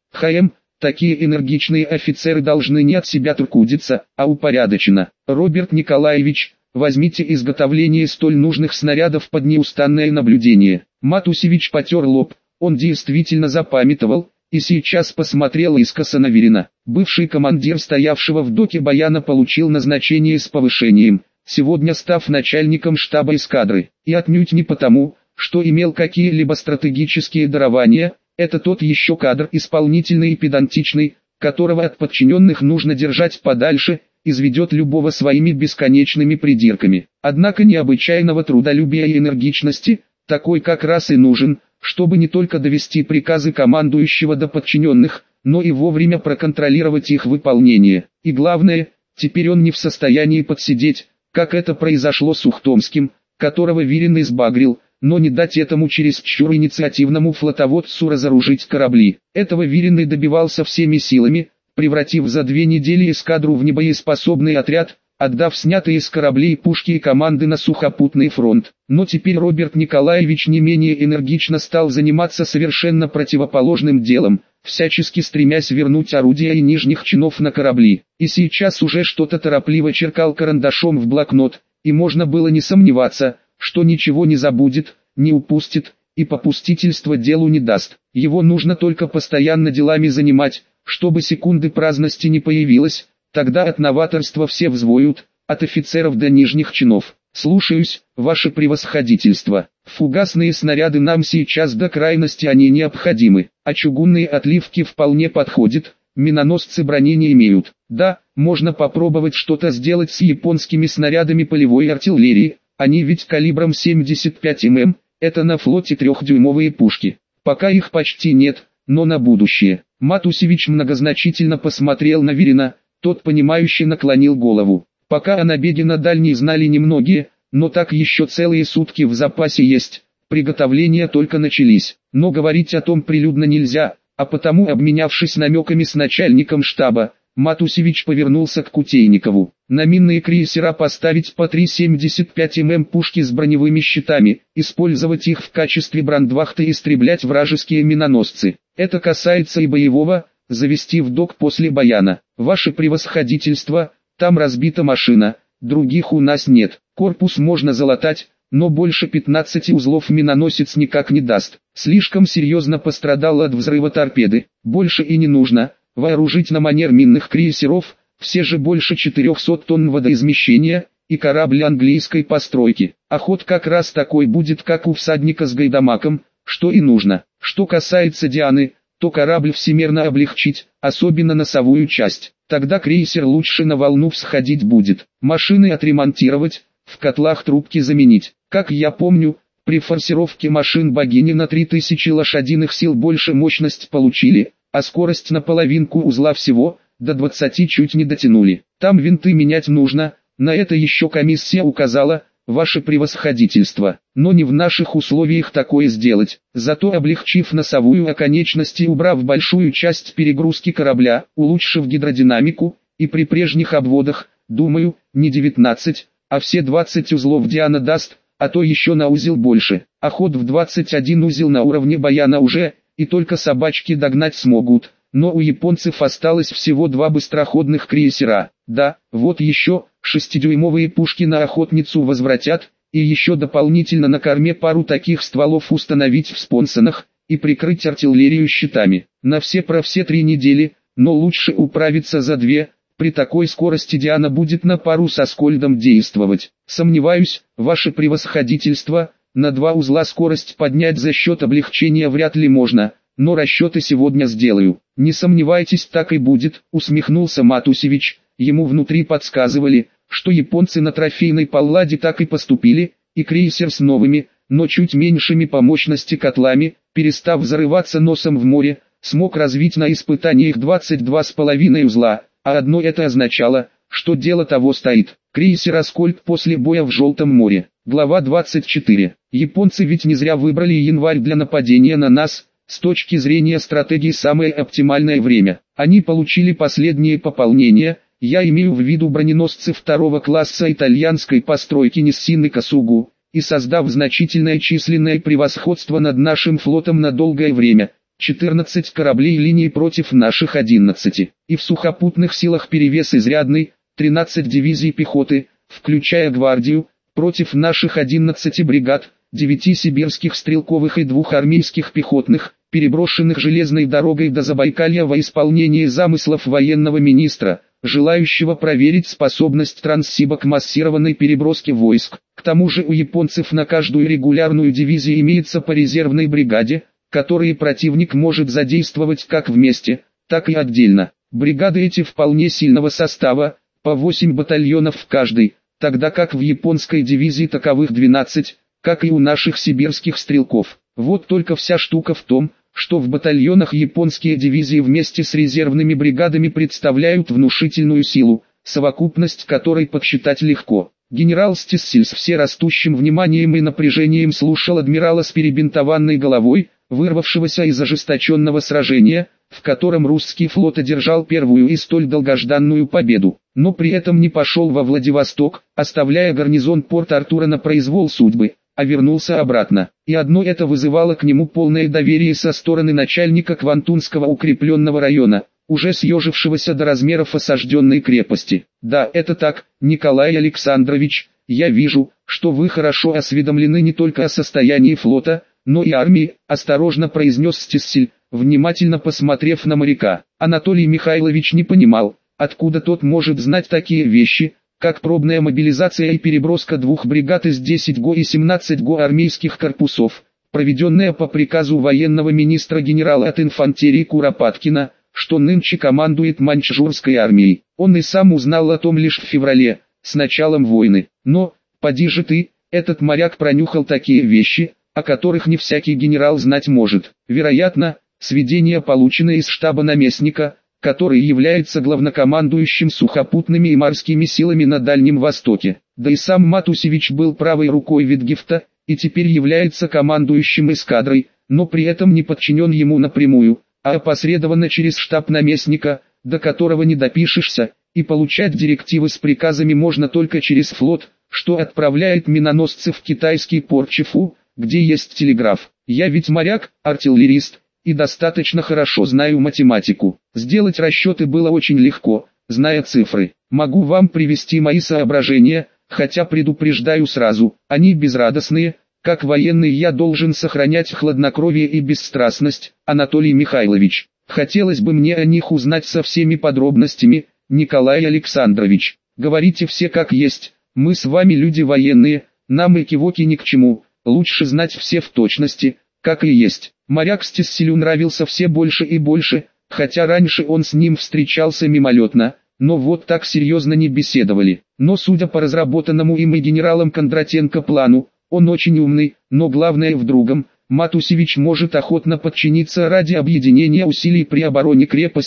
Такие энергичные офицеры должны не от себя трудиться, а упорядоченно. Роберт Николаевич, возьмите изготовление столь нужных снарядов под неустанное наблюдение. Матусевич потер лоб, он действительно запамятовал, и сейчас посмотрел искоса на Верина. Бывший командир стоявшего в доке Баяна получил назначение с повышением, сегодня став начальником штаба эскадры, и отнюдь не потому, что имел какие-либо стратегические дарования. Это тот еще кадр исполнительный и педантичный, которого от подчиненных нужно держать подальше, изведет любого своими бесконечными придирками. Однако необычайного трудолюбия и энергичности, такой как раз и нужен, чтобы не только довести приказы командующего до подчиненных, но и вовремя проконтролировать их выполнение. И главное, теперь он не в состоянии подсидеть, как это произошло с Ухтомским, которого Вирин избагрил, но не дать этому чересчур инициативному флотоводцу разоружить корабли. Этого Вирин и добивался всеми силами, превратив за 2 недели эскадру в небоеспособный отряд, отдав снятые с кораблей пушки и команды на сухопутный фронт. Но теперь Роберт Николаевич не менее энергично стал заниматься совершенно противоположным делом, всячески стремясь вернуть орудия и нижних чинов на корабли. И сейчас уже что-то торопливо черкал карандашом в блокнот, и можно было не сомневаться, что ничего не забудет, не упустит, и попустительство делу не даст. Его нужно только постоянно делами занимать, чтобы секунды праздности не появилось, тогда от новаторства все взвоют, от офицеров до нижних чинов. Слушаюсь, ваше превосходительство. Фугасные снаряды нам сейчас до крайности они необходимы, а чугунные отливки вполне подходят, миноносцы брони не имеют. Да, можно попробовать что-то сделать с японскими снарядами полевой артиллерии. Они ведь калибром 75 мм, это на флоте 3-дюймовые пушки. Пока их почти нет, но на будущее. Матусевич многозначительно посмотрел на Верина, тот понимающе наклонил голову. Пока о набеге на дальний знали немногие, но так еще целые сутки в запасе есть, приготовления только начались. Но говорить о том прилюдно нельзя, а потому, обменявшись намеками с начальником штаба, Матусевич повернулся к Кутейникову. На минные крейсера поставить по 3,75 мм пушки с броневыми щитами, использовать их в качестве брандвахты и истреблять вражеские миноносцы. Это касается и боевого, завести в док после Баяна. Ваше превосходительство, там разбита машина, других у нас нет. Корпус можно залатать, но больше 15 узлов миноносец никак не даст. Слишком серьезно пострадал от взрыва торпеды, больше и не нужно. Вооружить на манер минных крейсеров, все же больше 400 тонн водоизмещения, и корабль английской постройки. А ход как раз такой будет, как у всадника с гайдамаком, что и нужно. Что касается Дианы, то корабль всемерно облегчить, особенно носовую часть. Тогда крейсер лучше на волну всходить будет. Машины отремонтировать, в котлах трубки заменить. Как я помню, при форсировке машин богини на 3000 лошадиных сил больше мощность получили, а скорость на половинку узла всего, до 20 чуть не дотянули. Там винты менять нужно, на это еще комиссия указала, ваше превосходительство. Но не в наших условиях такое сделать. Зато облегчив носовую оконечность и убрав большую часть перегрузки корабля, улучшив гидродинамику, и при прежних обводах, думаю, не 19, а все 20 узлов Диана даст, а то еще на узел больше. А ход в 21 узел на уровне Баяна уже, и только собачки догнать смогут. Но у японцев осталось всего 2 быстроходных крейсера. Да, вот еще, 6-дюймовые пушки на охотницу возвратят, и еще дополнительно на корме пару таких стволов установить в спонсонах, и прикрыть артиллерию щитами. На все 3 недели, но лучше управиться за 2, при такой скорости Диана будет на пару со Скольдом действовать. Сомневаюсь, ваше превосходительство, на 2 узла скорость поднять за счет облегчения вряд ли можно, но расчеты сегодня сделаю. Не сомневайтесь, так и будет, усмехнулся Матусевич. Ему внутри подсказывали, что японцы на трофейной Палладе так и поступили, и крейсер с новыми, но чуть меньшими по мощности котлами, перестав зарываться носом в море, смог развить на испытаниях 22,5 узла, а одно это означало, что дело того стоит. Крейсер «Аскольд» после боя в Желтом море. Глава 24. Японцы ведь не зря выбрали январь для нападения на нас. С точки зрения стратегии самое оптимальное время. Они получили последние пополнения, я имею в виду броненосцы второго класса итальянской постройки Ниссины Касугу, и создав значительное численное превосходство над нашим флотом на долгое время, 14 кораблей линии против наших 11, и в сухопутных силах перевес изрядный, 13 дивизий пехоты, включая гвардию, против наших 11 бригад, 9 сибирских стрелковых и 2 армейских пехотных, переброшенных железной дорогой до Забайкалья во исполнение замыслов военного министра, желающего проверить способность Транссиба к массированной переброске войск. К тому же у японцев на каждую регулярную дивизию имеется по резервной бригаде, которые противник может задействовать как вместе, так и отдельно. Бригады эти вполне сильного состава, по 8 батальонов в каждой, тогда как в японской дивизии таковых 12, как и у наших сибирских стрелков. Вот только вся штука в том, что в батальонах японские дивизии вместе с резервными бригадами представляют внушительную силу, совокупность которой подсчитать легко. Генерал Стиссель с всерастущим вниманием и напряжением слушал адмирала с перебинтованной головой, вырвавшегося из ожесточенного сражения, в котором русский флот одержал первую и столь долгожданную победу, но при этом не пошел во Владивосток, оставляя гарнизон Порт-Артура на произвол судьбы, а вернулся обратно. И одно это вызывало к нему полное доверие со стороны начальника Квантунского укрепленного района, уже съежившегося до размеров осажденной крепости. Да, это так, Николай Александрович, я вижу, что вы хорошо осведомлены не только о состоянии флота, но и армии, осторожно произнес Стиссель, внимательно посмотрев на моряка. Анатолий Михайлович не понимал, откуда тот может знать такие вещи, как пробная мобилизация и переброска 2 бригад из 10 ГО и 17 ГО армейских корпусов, проведенная по приказу военного министра генерала от инфантерии Куропаткина, что нынче командует Маньчжурской армией. Он и сам узнал о том лишь в феврале, с началом войны. Но, поди же ты, этот моряк пронюхал такие вещи, о которых не всякий генерал знать может. Вероятно, сведения получены из штаба наместника, который является главнокомандующим сухопутными и морскими силами на Дальнем Востоке. Да и сам Матусевич был правой рукой Витгефта, и теперь является командующим эскадрой, но при этом не подчинен ему напрямую, а опосредованно через штаб наместника, до которого не допишешься, и получать директивы с приказами можно только через флот, что отправляет миноносцы в китайский порт Чифу, где есть телеграф. Я ведь моряк, артиллерист, и достаточно хорошо знаю математику. Сделать расчеты было очень легко, зная цифры. Могу вам привести мои соображения, хотя предупреждаю сразу, они безрадостные. Как военный я должен сохранять хладнокровие и бесстрастность, Анатолий Михайлович. Хотелось бы мне о них узнать со всеми подробностями, Николай Александрович. Говорите все как есть, мы с вами люди военные, нам экивоки ни к чему, лучше знать все в точности, как и есть. Моряк Стисселю нравился все больше и больше, хотя раньше он с ним встречался мимолетно, но вот так серьезно не беседовали. Но судя по разработанному им и генералом Кондратенко плану, он очень умный, но главное в другом, Матусевич может охотно подчиниться ради объединения усилий при обороне крепости,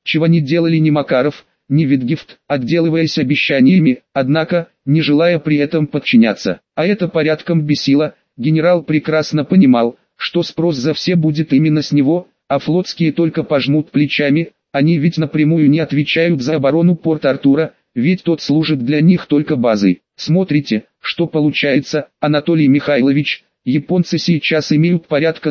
чего не делали ни Макаров, ни Витгефт, отделываясь обещаниями, однако, не желая при этом подчиняться. А это порядком бесило. Генерал прекрасно понимал, что спрос за все будет именно с него, а флотские только пожмут плечами, они ведь напрямую не отвечают за оборону Порт-Артура, ведь тот служит для них только базой. Смотрите, что получается, Анатолий Михайлович, японцы сейчас имеют порядка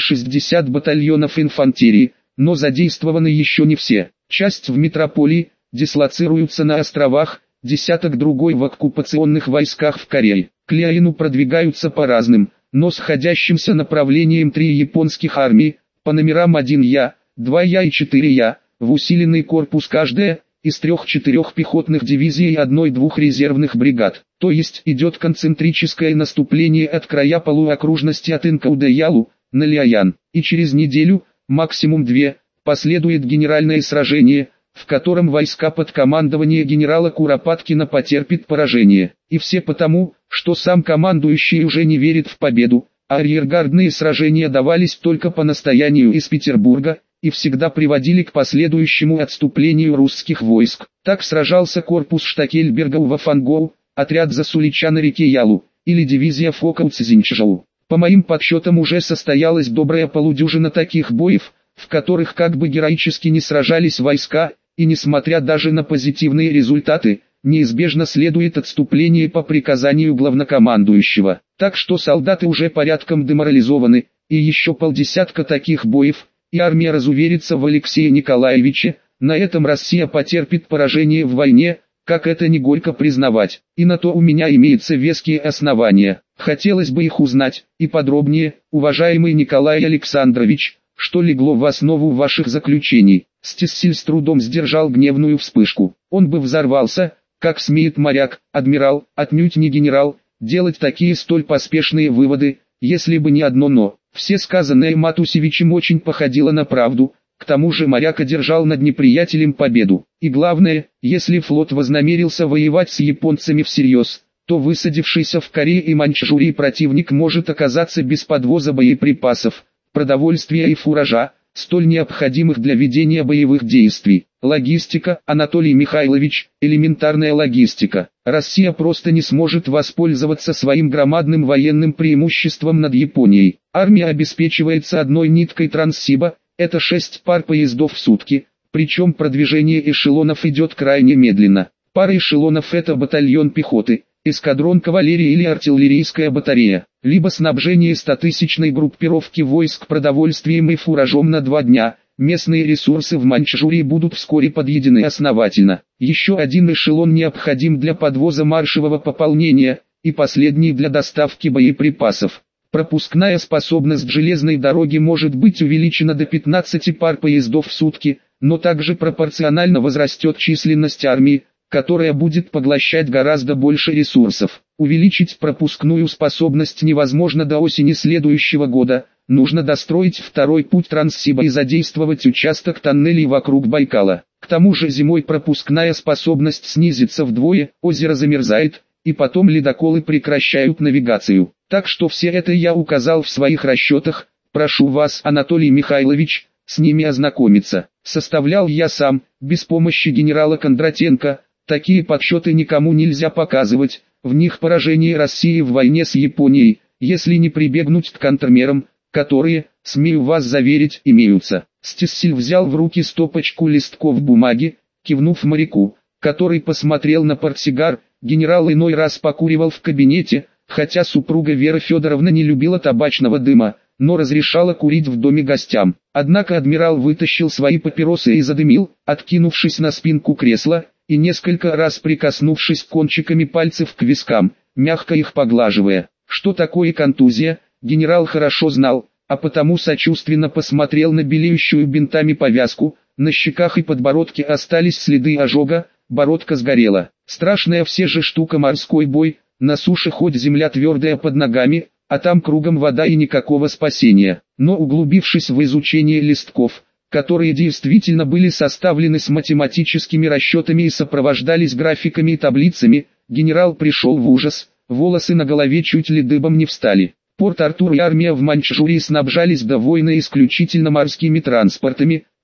260 батальонов инфантерии, но задействованы еще не все. Часть в метрополии, дислоцируются на островах, десяток другой в оккупационных войсках в Корее. К Лиаину продвигаются по разным, но сходящимся направлениям 3 японских армии, по номерам 1Я, 2Я и 4Я, в усиленный корпус каждая, из 3-4 пехотных дивизий и 1-2 резервных бригад. То есть идет концентрическое наступление от края полуокружности от Инкауда-Ялу, на Лиаян. И через неделю, максимум 2, последует генеральное сражение, в котором войска под командование генерала Куропаткина потерпит поражение. И все потому, что сам командующий уже не верит в победу, а арьергардные сражения давались только по настоянию из Петербурга, и всегда приводили к последующему отступлению русских войск. Так сражался корпус Штакельберга у Вафангоу, отряд Засулича на реке Ялу, или дивизия Фока у Цзиньчжоу. По моим подсчетам уже состоялась добрая полудюжина таких боев, в которых как бы героически не сражались войска, и несмотря даже на позитивные результаты, неизбежно следует отступление по приказанию главнокомандующего. Так что солдаты уже порядком деморализованы, и еще полдесятка таких боев, и армия разуверится в Алексее Николаевиче. На этом Россия потерпит поражение в войне, как это не горько признавать, и на то у меня имеются веские основания. Хотелось бы их узнать, и подробнее, уважаемый Николай Александрович, что легло в основу ваших заключений. Стиссиль с трудом сдержал гневную вспышку. Он бы взорвался, как смеет моряк, адмирал, отнюдь не генерал, делать такие столь поспешные выводы, если бы не одно «но». Все сказанное Матусевичем очень походило на правду, к тому же моряк одержал над неприятелем победу. И главное, если флот вознамерился воевать с японцами всерьез, то высадившийся в Корее и Маньчжурии противник может оказаться без подвоза боеприпасов, продовольствия и фуража, столь необходимых для ведения боевых действий. Логистика, Анатолий Михайлович, элементарная логистика. Россия просто не сможет воспользоваться своим громадным военным преимуществом над Японией. Армия обеспечивается одной ниткой Транссиба, это 6 пар поездов в сутки, причем продвижение эшелонов идет крайне медленно. Пара эшелонов — это батальон пехоты, эскадрон кавалерии или артиллерийская батарея, либо снабжение 100-тысячной группировки войск продовольствием и фуражом на 2 дня. Местные ресурсы в Маньчжурии будут вскоре подъедены основательно. Еще один эшелон необходим для подвоза маршевого пополнения, и последний для доставки боеприпасов. Пропускная способность железной дороги может быть увеличена до 15 пар поездов в сутки, но также пропорционально возрастет численность армии, которая будет поглощать гораздо больше ресурсов. Увеличить пропускную способность невозможно до осени следующего года, нужно достроить второй путь Транссиба и задействовать участок тоннелей вокруг Байкала. К тому же зимой пропускная способность снизится вдвое, озеро замерзает, и потом ледоколы прекращают навигацию. Так что все это я указал в своих расчетах, прошу вас, Анатолий Михайлович, с ними ознакомиться. Составлял я сам, без помощи генерала Кондратенко. Такие подсчеты никому нельзя показывать, в них поражение России в войне с Японией, если не прибегнуть к контрмерам, которые, смею вас заверить, имеются. Стиссиль взял в руки стопочку листков бумаги, кивнув моряку, который посмотрел на портсигар. Генерал иной раз покуривал в кабинете, хотя супруга Вера Федоровна не любила табачного дыма, но разрешала курить в доме гостям. Однако адмирал вытащил свои папиросы и задымил, откинувшись на спинку кресла, и несколько раз прикоснувшись кончиками пальцев к вискам, мягко их поглаживая. Что такое контузия, генерал хорошо знал, а потому сочувственно посмотрел на белеющую бинтами повязку. На щеках и подбородке остались следы ожога, бородка сгорела. Страшная все же штука морской бой, на суше хоть земля твердая под ногами, а там кругом вода и никакого спасения. Но углубившись в изучение листков, которые действительно были составлены с математическими расчетами и сопровождались графиками и таблицами, генерал пришел в ужас, волосы на голове чуть ли дыбом не встали. Порт-Артур и армия в Маньчжурии снабжались до войны исключительно морскими транспортами,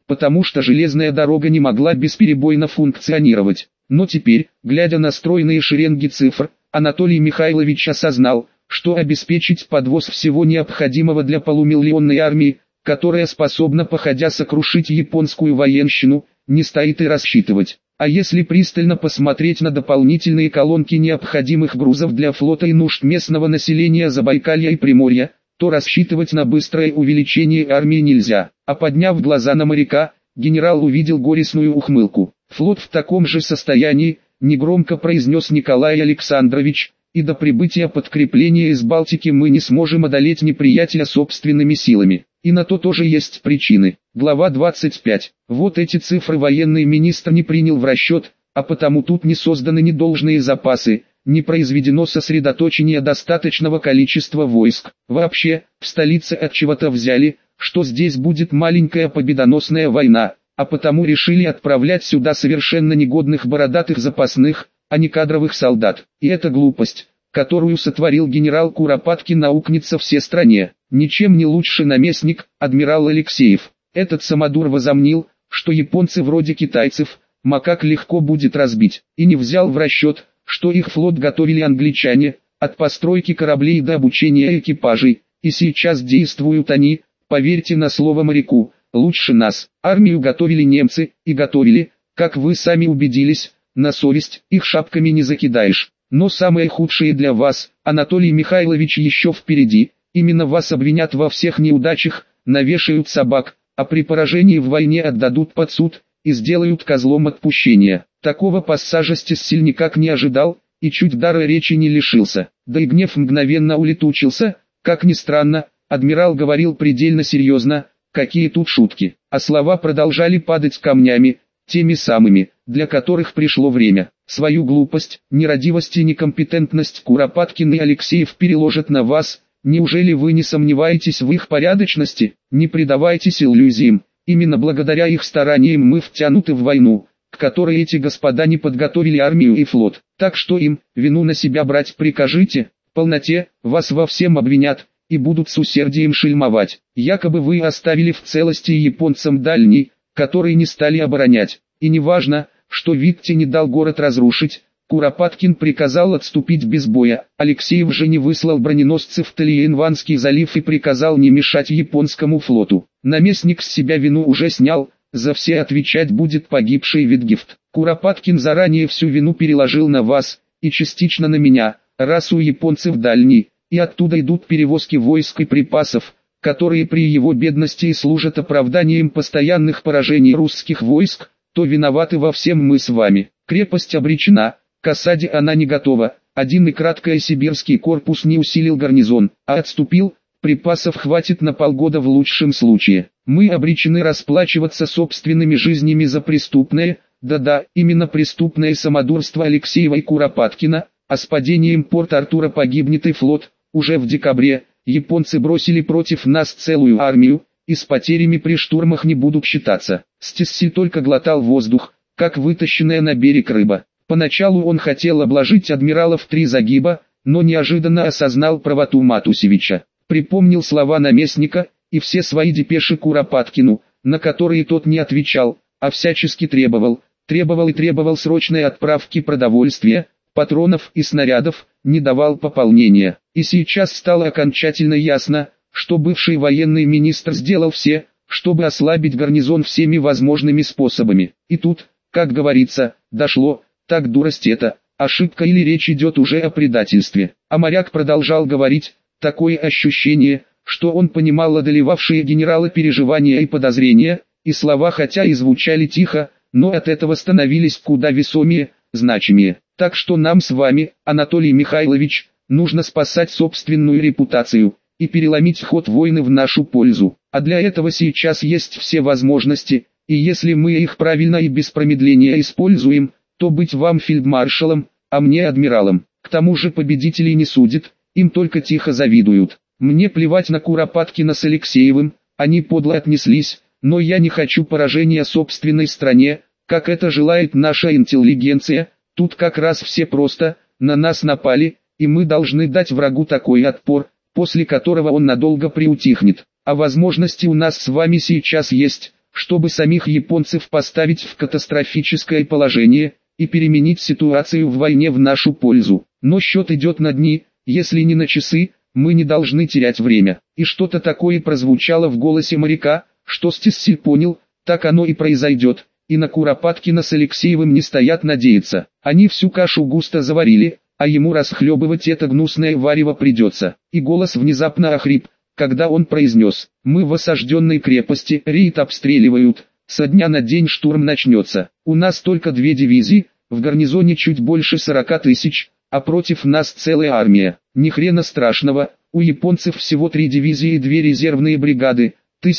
потому что железная дорога не могла бесперебойно функционировать. Но теперь, глядя на стройные шеренги цифр, Анатолий Михайлович осознал, что обеспечить подвоз всего необходимого для полумиллионной армии, которая способна походя сокрушить японскую военщину, не стоит и рассчитывать. А если пристально посмотреть на дополнительные колонки необходимых грузов для флота и нужд местного населения Забайкалья и Приморья, то рассчитывать на быстрое увеличение армии нельзя. А подняв глаза на моряка, генерал увидел горестную ухмылку. «Флот в таком же состоянии», — негромко произнес Николай Александрович, «и до прибытия подкрепления из Балтики мы не сможем одолеть неприятеля собственными силами. И на то тоже есть причины». Глава 25. Вот эти цифры военный министр не принял в расчет, а потому тут не созданы ни должные запасы, не произведено сосредоточение достаточного количества войск. Вообще, в столице от чего-то взяли, что здесь будет маленькая победоносная война, а потому решили отправлять сюда совершенно негодных бородатых запасных, а не кадровых солдат. И это глупость, которую сотворил генерал Куропаткин, аукнется всей стране. Ничем не лучше наместник, адмирал Алексеев. Этот самодур возомнил, что японцы вроде китайцев, макак легко будет разбить, и не взял в расчет, что их флот готовили англичане, от постройки кораблей до обучения экипажей, и сейчас действуют они, поверьте на слово моряку, лучше нас. Армию готовили немцы, и готовили, как вы сами убедились, на совесть, их шапками не закидаешь. Но самое худшее для вас, Анатолий Михайлович, еще впереди, именно вас обвинят во всех неудачах, навешают собак, а при поражении в войне отдадут под суд, и сделают козлом отпущения. Такого пассажа Стессель никак не ожидал, и чуть дара речи не лишился. Да и гнев мгновенно улетучился, как ни странно, адмирал говорил предельно серьезно, какие тут шутки, а слова продолжали падать камнями, теми самыми, для которых пришло время. Свою глупость, нерадивость и некомпетентность Куропаткин и Алексеев переложат на вас. Неужели вы не сомневаетесь в их порядочности? Не предавайтесь иллюзиям. Именно благодаря их стараниям мы втянуты в войну, к которой эти господа не подготовили армию и флот. Так что им вину на себя брать прикажите. В полноте вас во всем обвинят и будут с усердием шельмовать. Якобы вы оставили в целости японцам дальний, который не стали оборонять. И не важно, что Витте не дал город разрушить. Куропаткин приказал отступить без боя, Алексеев же не выслал броненосцы в Тальян-Ванский залив и приказал не мешать японскому флоту. Наместник с себя вину уже снял, за все отвечать будет погибший Витгефт. Куропаткин заранее всю вину переложил на вас, и частично на меня, раз у японцев дальний, и оттуда идут перевозки войск и припасов, которые при его бедности и служат оправданием постоянных поражений русских войск, то виноваты во всем мы с вами. Крепость обречена. К осаде она не готова, один и краткий сибирский корпус не усилил гарнизон, а отступил, припасов хватит на полгода в лучшем случае. Мы обречены расплачиваться собственными жизнями за преступное, да-да, именно преступное самодурство Алексеева и Куропаткина, а с падением Порт-Артура погибнет и флот. Уже в декабре японцы бросили против нас целую армию, и с потерями при штурмах не будут считаться. Стессель только глотал воздух, как вытащенная на берег рыба. Поначалу он хотел обложить адмирала в 3 загиба, но неожиданно осознал правоту Матусевича. Припомнил слова наместника, и все свои депеши Куропаткину, на которые тот не отвечал, а всячески требовал срочной отправки продовольствия, патронов и снарядов, не давал пополнения. И сейчас стало окончательно ясно, что бывший военный министр сделал все, чтобы ослабить гарнизон всеми возможными способами. И тут, как говорится, дошло. Так дурость это, ошибка или речь идет уже о предательстве. А моряк продолжал говорить, такое ощущение, что он понимал одолевавшие генерала переживания и подозрения, и слова хотя и звучали тихо, но от этого становились куда весомее, значимее. Так что нам с вами, Анатолий Михайлович, нужно спасать собственную репутацию и переломить ход войны в нашу пользу. А для этого сейчас есть все возможности, и если мы их правильно и без промедления используем, то быть вам фельдмаршалом, а мне адмиралом. К тому же победителей не судят, им только тихо завидуют. Мне плевать на Куропаткина с Алексеевым, они подло отнеслись, но я не хочу поражения собственной стране, как это желает наша интеллигенция. Тут как раз все просто, на нас напали, и мы должны дать врагу такой отпор, после которого он надолго приутихнет. А возможности у нас с вами сейчас есть, чтобы самих японцев поставить в катастрофическое положение и переменить ситуацию в войне в нашу пользу. Но счет идет на дни, если не на часы, мы не должны терять время. И что-то такое прозвучало в голосе моряка, что Стиссиль понял, так оно и произойдет, и на Куропаткина с Алексеевым не стоят надеяться. Они всю кашу густо заварили, а ему расхлебывать это гнусное варево придется. И голос внезапно охрип, когда он произнес: «Мы в осажденной крепости, рейд обстреливают, со дня на день штурм начнется. У нас только 2 дивизии, в гарнизоне чуть больше 40 тысяч, а против нас целая армия. Ни хрена страшного, у японцев всего 3 дивизии и 2 резервные бригады,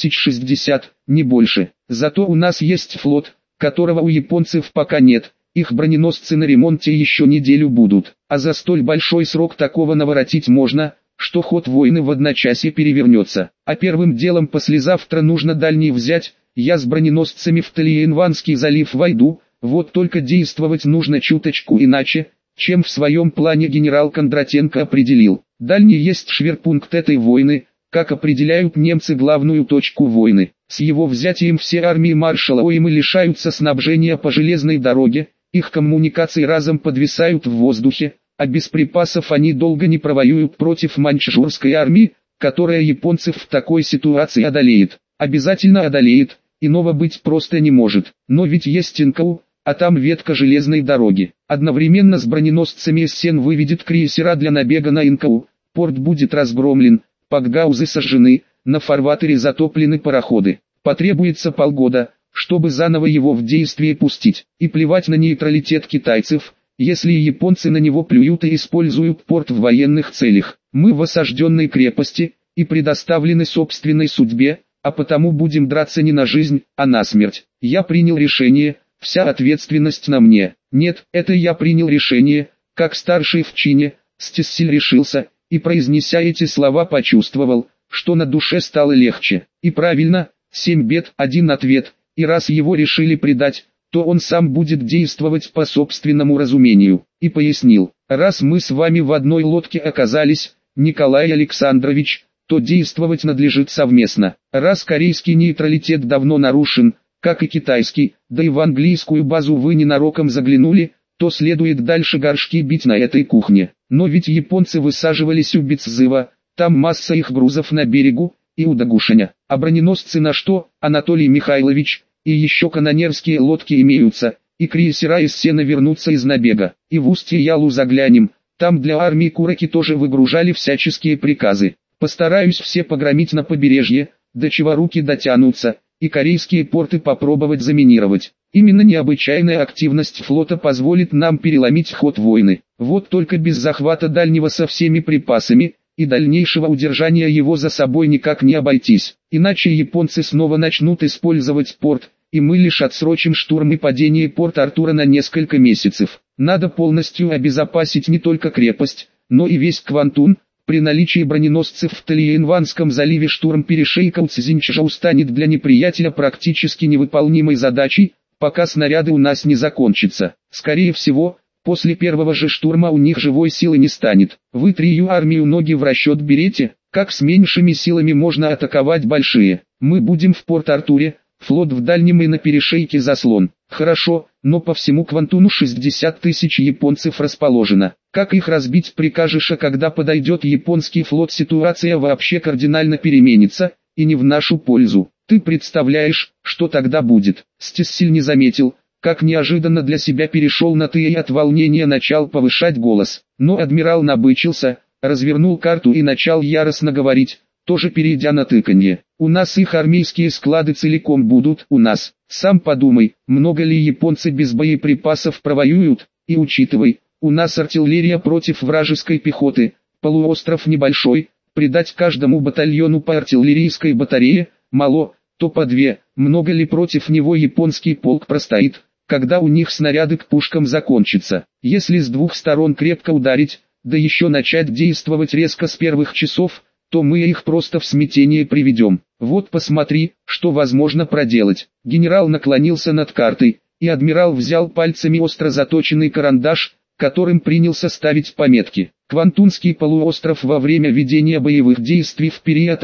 1060, не больше. Зато у нас есть флот, которого у японцев пока нет, их броненосцы на ремонте еще неделю будут. А за столь большой срок такого наворотить можно, что ход войны в одночасье перевернется. А первым делом послезавтра нужно дальний взять, я с броненосцами в Тальяинванский залив войду, вот только действовать нужно чуточку иначе, чем в своем плане генерал Кондратенко определил. Дальний есть шверпункт этой войны, как определяют немцы главную точку войны. С его взятием все армии маршала Оимы лишаются снабжения по железной дороге, их коммуникации разом подвисают в воздухе, а без припасов они долго не провоюют против маньчжурской армии, которая японцев в такой ситуации одолеет. Обязательно одолеет, иного быть просто не может. Но ведь есть Инкоу, а там ветка железной дороги. Одновременно с броненосцами Эссен выведет крейсера для набега на Инкоу, порт будет разгромлен, пакгаузы сожжены, на фарватере затоплены пароходы. Потребуется полгода, чтобы заново его в действие пустить. И плевать на нейтралитет китайцев, если японцы на него плюют и используют порт в военных целях. Мы в осажденной крепости и предоставлены собственной судьбе, а потому будем драться не на жизнь, а на смерть. Я принял решение, вся ответственность на мне. Нет, это я принял решение, как старший в чине. Стиссиль решился, и произнеся эти слова почувствовал, что на душе стало легче. И правильно, 7 бед, 1 ответ, и раз его решили предать, то он сам будет действовать по собственному разумению. И пояснил: раз мы с вами в одной лодке оказались, Николай Александрович, то действовать надлежит совместно. Раз корейский нейтралитет давно нарушен, как и китайский, да и в английскую базу вы ненароком заглянули, то следует дальше горшки бить на этой кухне. Но ведь японцы высаживались у Бицзыва, там масса их грузов на берегу, и у Дагушиня. А броненосцы на что, Анатолий Михайлович, и еще канонерские лодки имеются, и крейсера из Сена вернутся из набега. И в устье Ялу заглянем, там для армии Куроки тоже выгружали всяческие приказы. Постараюсь все погромить на побережье, до чего руки дотянутся, и корейские порты попробовать заминировать. Именно необычайная активность флота позволит нам переломить ход войны. Вот только без захвата дальнего со всеми припасами и дальнейшего удержания его за собой никак не обойтись. Иначе японцы снова начнут использовать порт, и мы лишь отсрочим штурм и падение Порт-Артура на несколько месяцев. Надо полностью обезопасить не только крепость, но и весь Квантун. При наличии броненосцев в Тальяинванском заливе штурм перешейка Уцзинчжоу станет для неприятеля практически невыполнимой задачей, пока снаряды у нас не закончатся. Скорее всего, после первого же штурма у них живой силы не станет. Вы 3-ю армию ноги в расчет берете, как с меньшими силами можно атаковать большие. Мы будем в Порт-Артуре, флот в дальнем и на перешейке заслон. Хорошо, но по всему Квантуну 60 тысяч японцев расположено. Как их разбить прикажешь, а когда подойдет японский флот, ситуация вообще кардинально переменится, и не в нашу пользу. Ты представляешь, что тогда будет? Стиссиль не заметил, как неожиданно для себя перешел на «ты» и от волнения начал повышать голос. Но адмирал набычился, развернул карту и начал яростно говорить, тоже перейдя на тыканье. У нас их армейские склады целиком будут у нас. Сам подумай, много ли японцы без боеприпасов провоюют, и учитывай, у нас артиллерия против вражеской пехоты, полуостров небольшой, придать каждому батальону по артиллерийской батарее, мало, то по 2, много ли против него японский полк простоит, когда у них снаряды к пушкам закончатся. Если с 2 сторон крепко ударить, да еще начать действовать резко с первых часов, то мы их просто в смятение приведем. Вот посмотри, что возможно проделать. Генерал наклонился над картой, и адмирал взял пальцами остро заточенный карандаш, которым принялся ставить пометки. Квантунский полуостров во время ведения боевых действий в период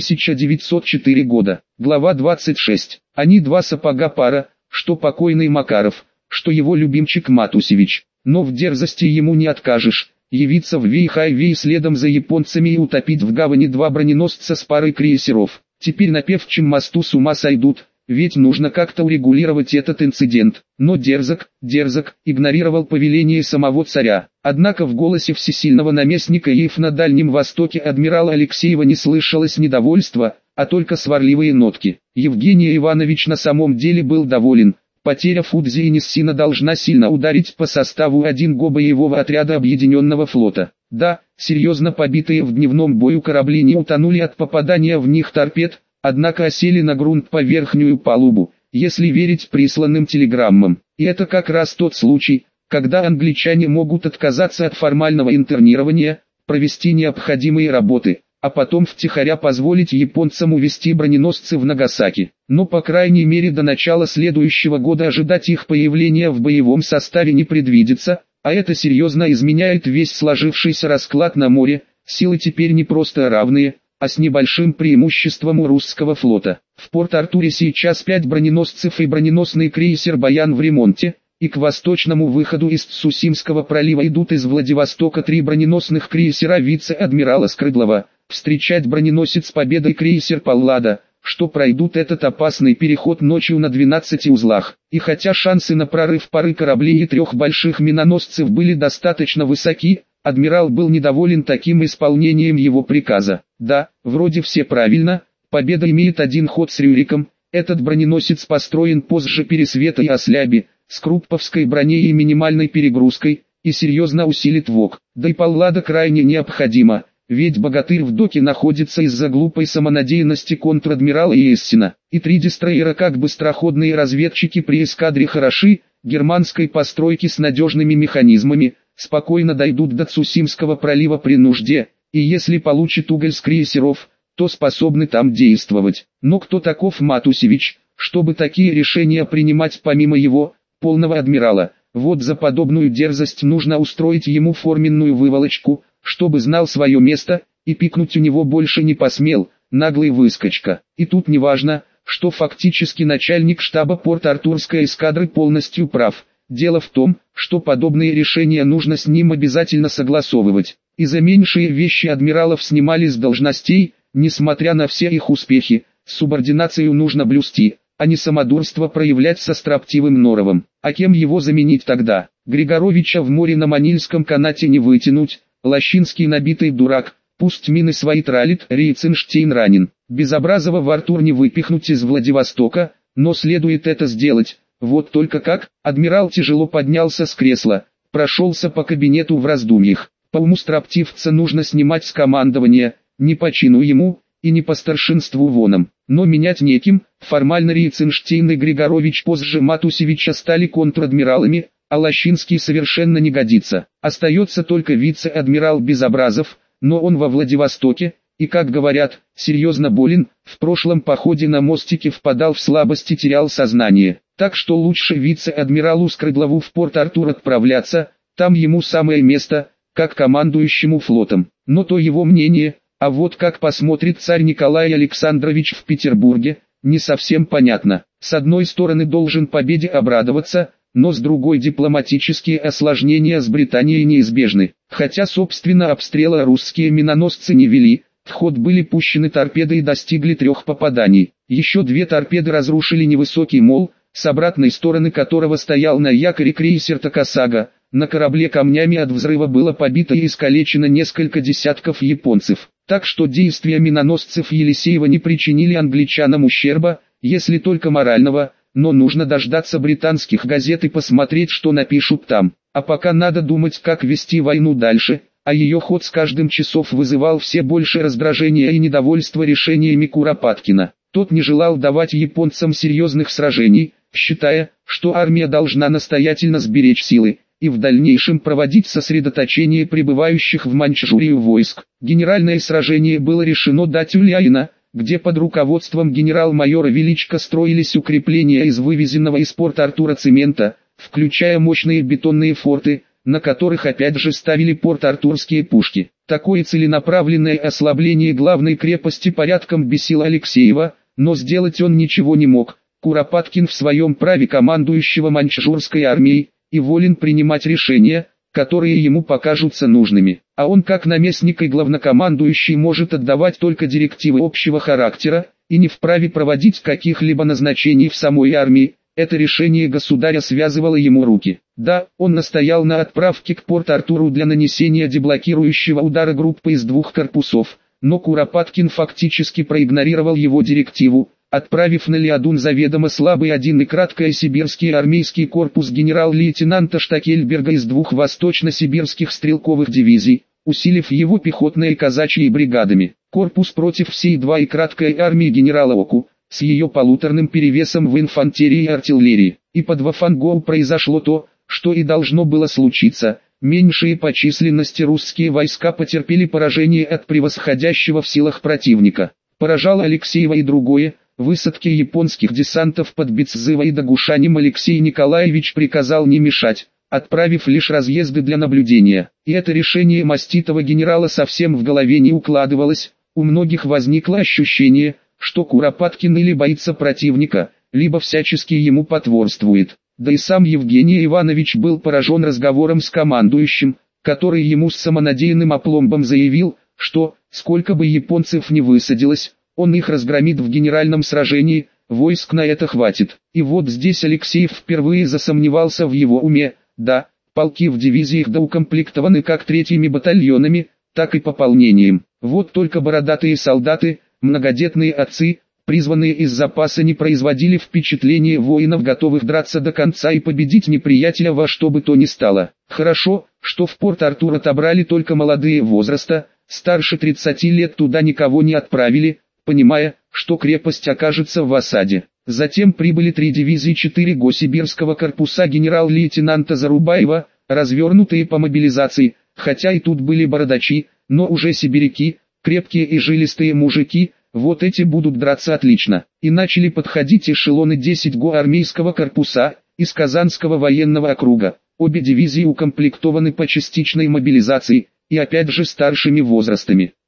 1904 года. Глава 26. Они два сапога пара, что покойный Макаров, что его любимчик Матусевич. Но в дерзости ему не откажешь. Явиться в Вейхайвей следом за японцами и утопить в гавани два броненосца с парой крейсеров. Теперь на Певчем мосту с ума сойдут, ведь нужно как-то урегулировать этот инцидент. Но дерзок, игнорировал повеление самого царя. Однако в голосе всесильного наместника Ейф на Дальнем Востоке адмирала Алексеева не слышалось недовольства, а только сварливые нотки. Евгений Иванович на самом деле был доволен. Потеря Фудзи и Ниссина должна сильно ударить по составу 1-го боевого отряда Объединенного флота. Да, серьезно побитые в дневном бою корабли не утонули от попадания в них торпед, однако осели на грунт по верхнюю палубу, если верить присланным телеграммам. И это как раз тот случай, когда англичане могут отказаться от формального интернирования, провести необходимые работы, а потом втихаря позволить японцам увести броненосцы в Нагасаки. Но по крайней мере до начала следующего года ожидать их появления в боевом составе не предвидится, а это серьезно изменяет весь сложившийся расклад на море. Силы теперь не просто равные, а с небольшим преимуществом у русского флота. В Порт-Артуре сейчас 5 броненосцев и броненосный крейсер «Баян» в ремонте, и к восточному выходу из Цусимского пролива идут из Владивостока 3 броненосных крейсера вице-адмирала Скрыдлова, встречать броненосец «Победа» и крейсер «Паллада», что пройдут этот опасный переход ночью на 12 узлах. И хотя шансы на прорыв пары кораблей и 3 больших миноносцев были достаточно высоки, адмирал был недоволен таким исполнением его приказа. Да, вроде все правильно, «Победа» имеет один ход с Рюриком, этот броненосец построен позже Пересвета и Осляби, с крупповской броней и минимальной перегрузкой, и серьезно усилит ВОК. Да и «Паллада» крайне необходима, ведь «Богатырь» в доке находится из-за глупой самонадеянности контр-адмирала Ессена. И 3 дестройера как быстроходные разведчики при эскадре хороши, германской постройки с надежными механизмами, спокойно дойдут до Цусимского пролива при нужде, и если получат уголь с крейсеров, то способны там действовать. Но кто таков Матусевич, чтобы такие решения принимать помимо его, полного адмирала? Вот за подобную дерзость нужно устроить ему форменную выволочку, чтобы знал свое место, и пикнуть у него больше не посмел, наглый выскочка. И тут не важно, что фактически начальник штаба Порт-Артурской эскадры полностью прав. Дело в том, что подобные решения нужно с ним обязательно согласовывать. И за меньшие вещи адмиралов снимали с должностей, несмотря на все их успехи. Субординацию нужно блюсти, а не самодурство проявлять со строптивым Норовым. А кем его заменить тогда? Григоровича в море на Манильском канате не вытянуть, Лощинский набитый дурак, пусть мины свои тралит, Рейценштейн ранен. Безобразова в Артур не выпихнуть из Владивостока, но следует это сделать. Вот только как? Адмирал тяжело поднялся с кресла, прошелся по кабинету в раздумьях. По уму строптивца нужно снимать с командования, не по чину ему, и не по старшинству воном, но менять неким. Формально Рейценштейн и Григорович позже Матусевича стали контр-адмиралами, а Лощинский совершенно не годится. Остается только вице-адмирал Безобразов, но он во Владивостоке, и, как говорят, серьезно болен, в прошлом походе на мостике впадал в слабость и терял сознание. Так что лучше вице-адмиралу Скрыдлову в Порт-Артур отправляться, там ему самое место, как командующему флотом. Но то его мнение, а вот как посмотрит царь Николай Александрович в Петербурге, не совсем понятно. С одной стороны должен победе обрадоваться, но с другой дипломатические осложнения с Британией неизбежны. Хотя собственно обстрела русские миноносцы не вели, в ход были пущены торпеды и достигли 3 попаданий. Еще 2 торпеды разрушили невысокий мол, с обратной стороны которого стоял на якоре крейсер Такасага. На корабле камнями от взрыва было побито и искалечено несколько десятков японцев. Так что действия миноносцев Елисеева не причинили англичанам ущерба, если только морального, но нужно дождаться британских газет и посмотреть, что напишут там. А пока надо думать, как вести войну дальше, а ее ход с каждым часом вызывал все больше раздражения и недовольства решениями Куропаткина. Тот не желал давать японцам серьезных сражений, считая, что армия должна настоятельно сберечь силы и в дальнейшем проводить сосредоточение прибывающих в Маньчжурию войск. Генеральное сражение было решено дать у Ляйна, где под руководством генерал-майора Величко строились укрепления из вывезенного из Порт-Артура цемента, включая мощные бетонные форты, на которых опять же ставили порт-артурские пушки. Такое целенаправленное ослабление главной крепости порядком бесило Алексеева, но сделать он ничего не мог. Куропаткин в своем праве командующего маньчжурской армией, и волен принимать решения, которые ему покажутся нужными. А он как наместник и главнокомандующий может отдавать только директивы общего характера, и не вправе проводить каких-либо назначений в самой армии. Это решение государя связывало ему руки. Да, он настоял на отправке к Порт-Артуру для нанесения деблокирующего удара группы из 2 корпусов, но Куропаткин фактически проигнорировал его директиву, отправив на Лиадун заведомо слабый один и краткое сибирский армейский корпус генерал-лейтенанта Штакельберга из 2 восточно-сибирских стрелковых дивизий, усилив его пехотной и казачьей бригадами. Корпус против всей 2 и краткой армии генерала Оку, с ее полуторным перевесом в инфантерии и артиллерии. И под Вафангоу произошло то, что и должно было случиться. Меньшие по численности русские войска потерпели поражение от превосходящего в силах противника. Поражало Алексеева и другое. Высадки японских десантов под Бицзыва и Дагушанем Алексей Николаевич приказал не мешать, отправив лишь разъезды для наблюдения. И это решение маститого генерала совсем в голове не укладывалось. У многих возникло ощущение, что Куропаткин или боится противника, либо всячески ему потворствует. Да и сам Евгений Иванович был поражен разговором с командующим, который ему с самонадеянным опломбом заявил, что, сколько бы японцев ни высадилось, он их разгромит в генеральном сражении, войск на это хватит. И вот здесь Алексеев впервые засомневался в его уме. Да, полки в дивизиях доукомплектованы как 3-ми батальонами, так и пополнением. Вот только бородатые солдаты, многодетные отцы, призванные из запаса, не производили впечатления воинов, готовых драться до конца и победить неприятеля во что бы то ни стало. Хорошо, что в Порт-Артур отобрали только молодые возраста, старше 30 лет туда никого не отправили, понимая, что крепость окажется в осаде. Затем прибыли 3 дивизии 4-го сибирского корпуса генерал-лейтенанта Зарубаева, развернутые по мобилизации, хотя и тут были бородачи, но уже сибиряки, крепкие и жилистые мужики. Вот эти будут драться отлично. И начали подходить эшелоны 10-го армейского корпуса, из Казанского военного округа. Обе дивизии укомплектованы по частичной мобилизации, и опять же старшими возрастами.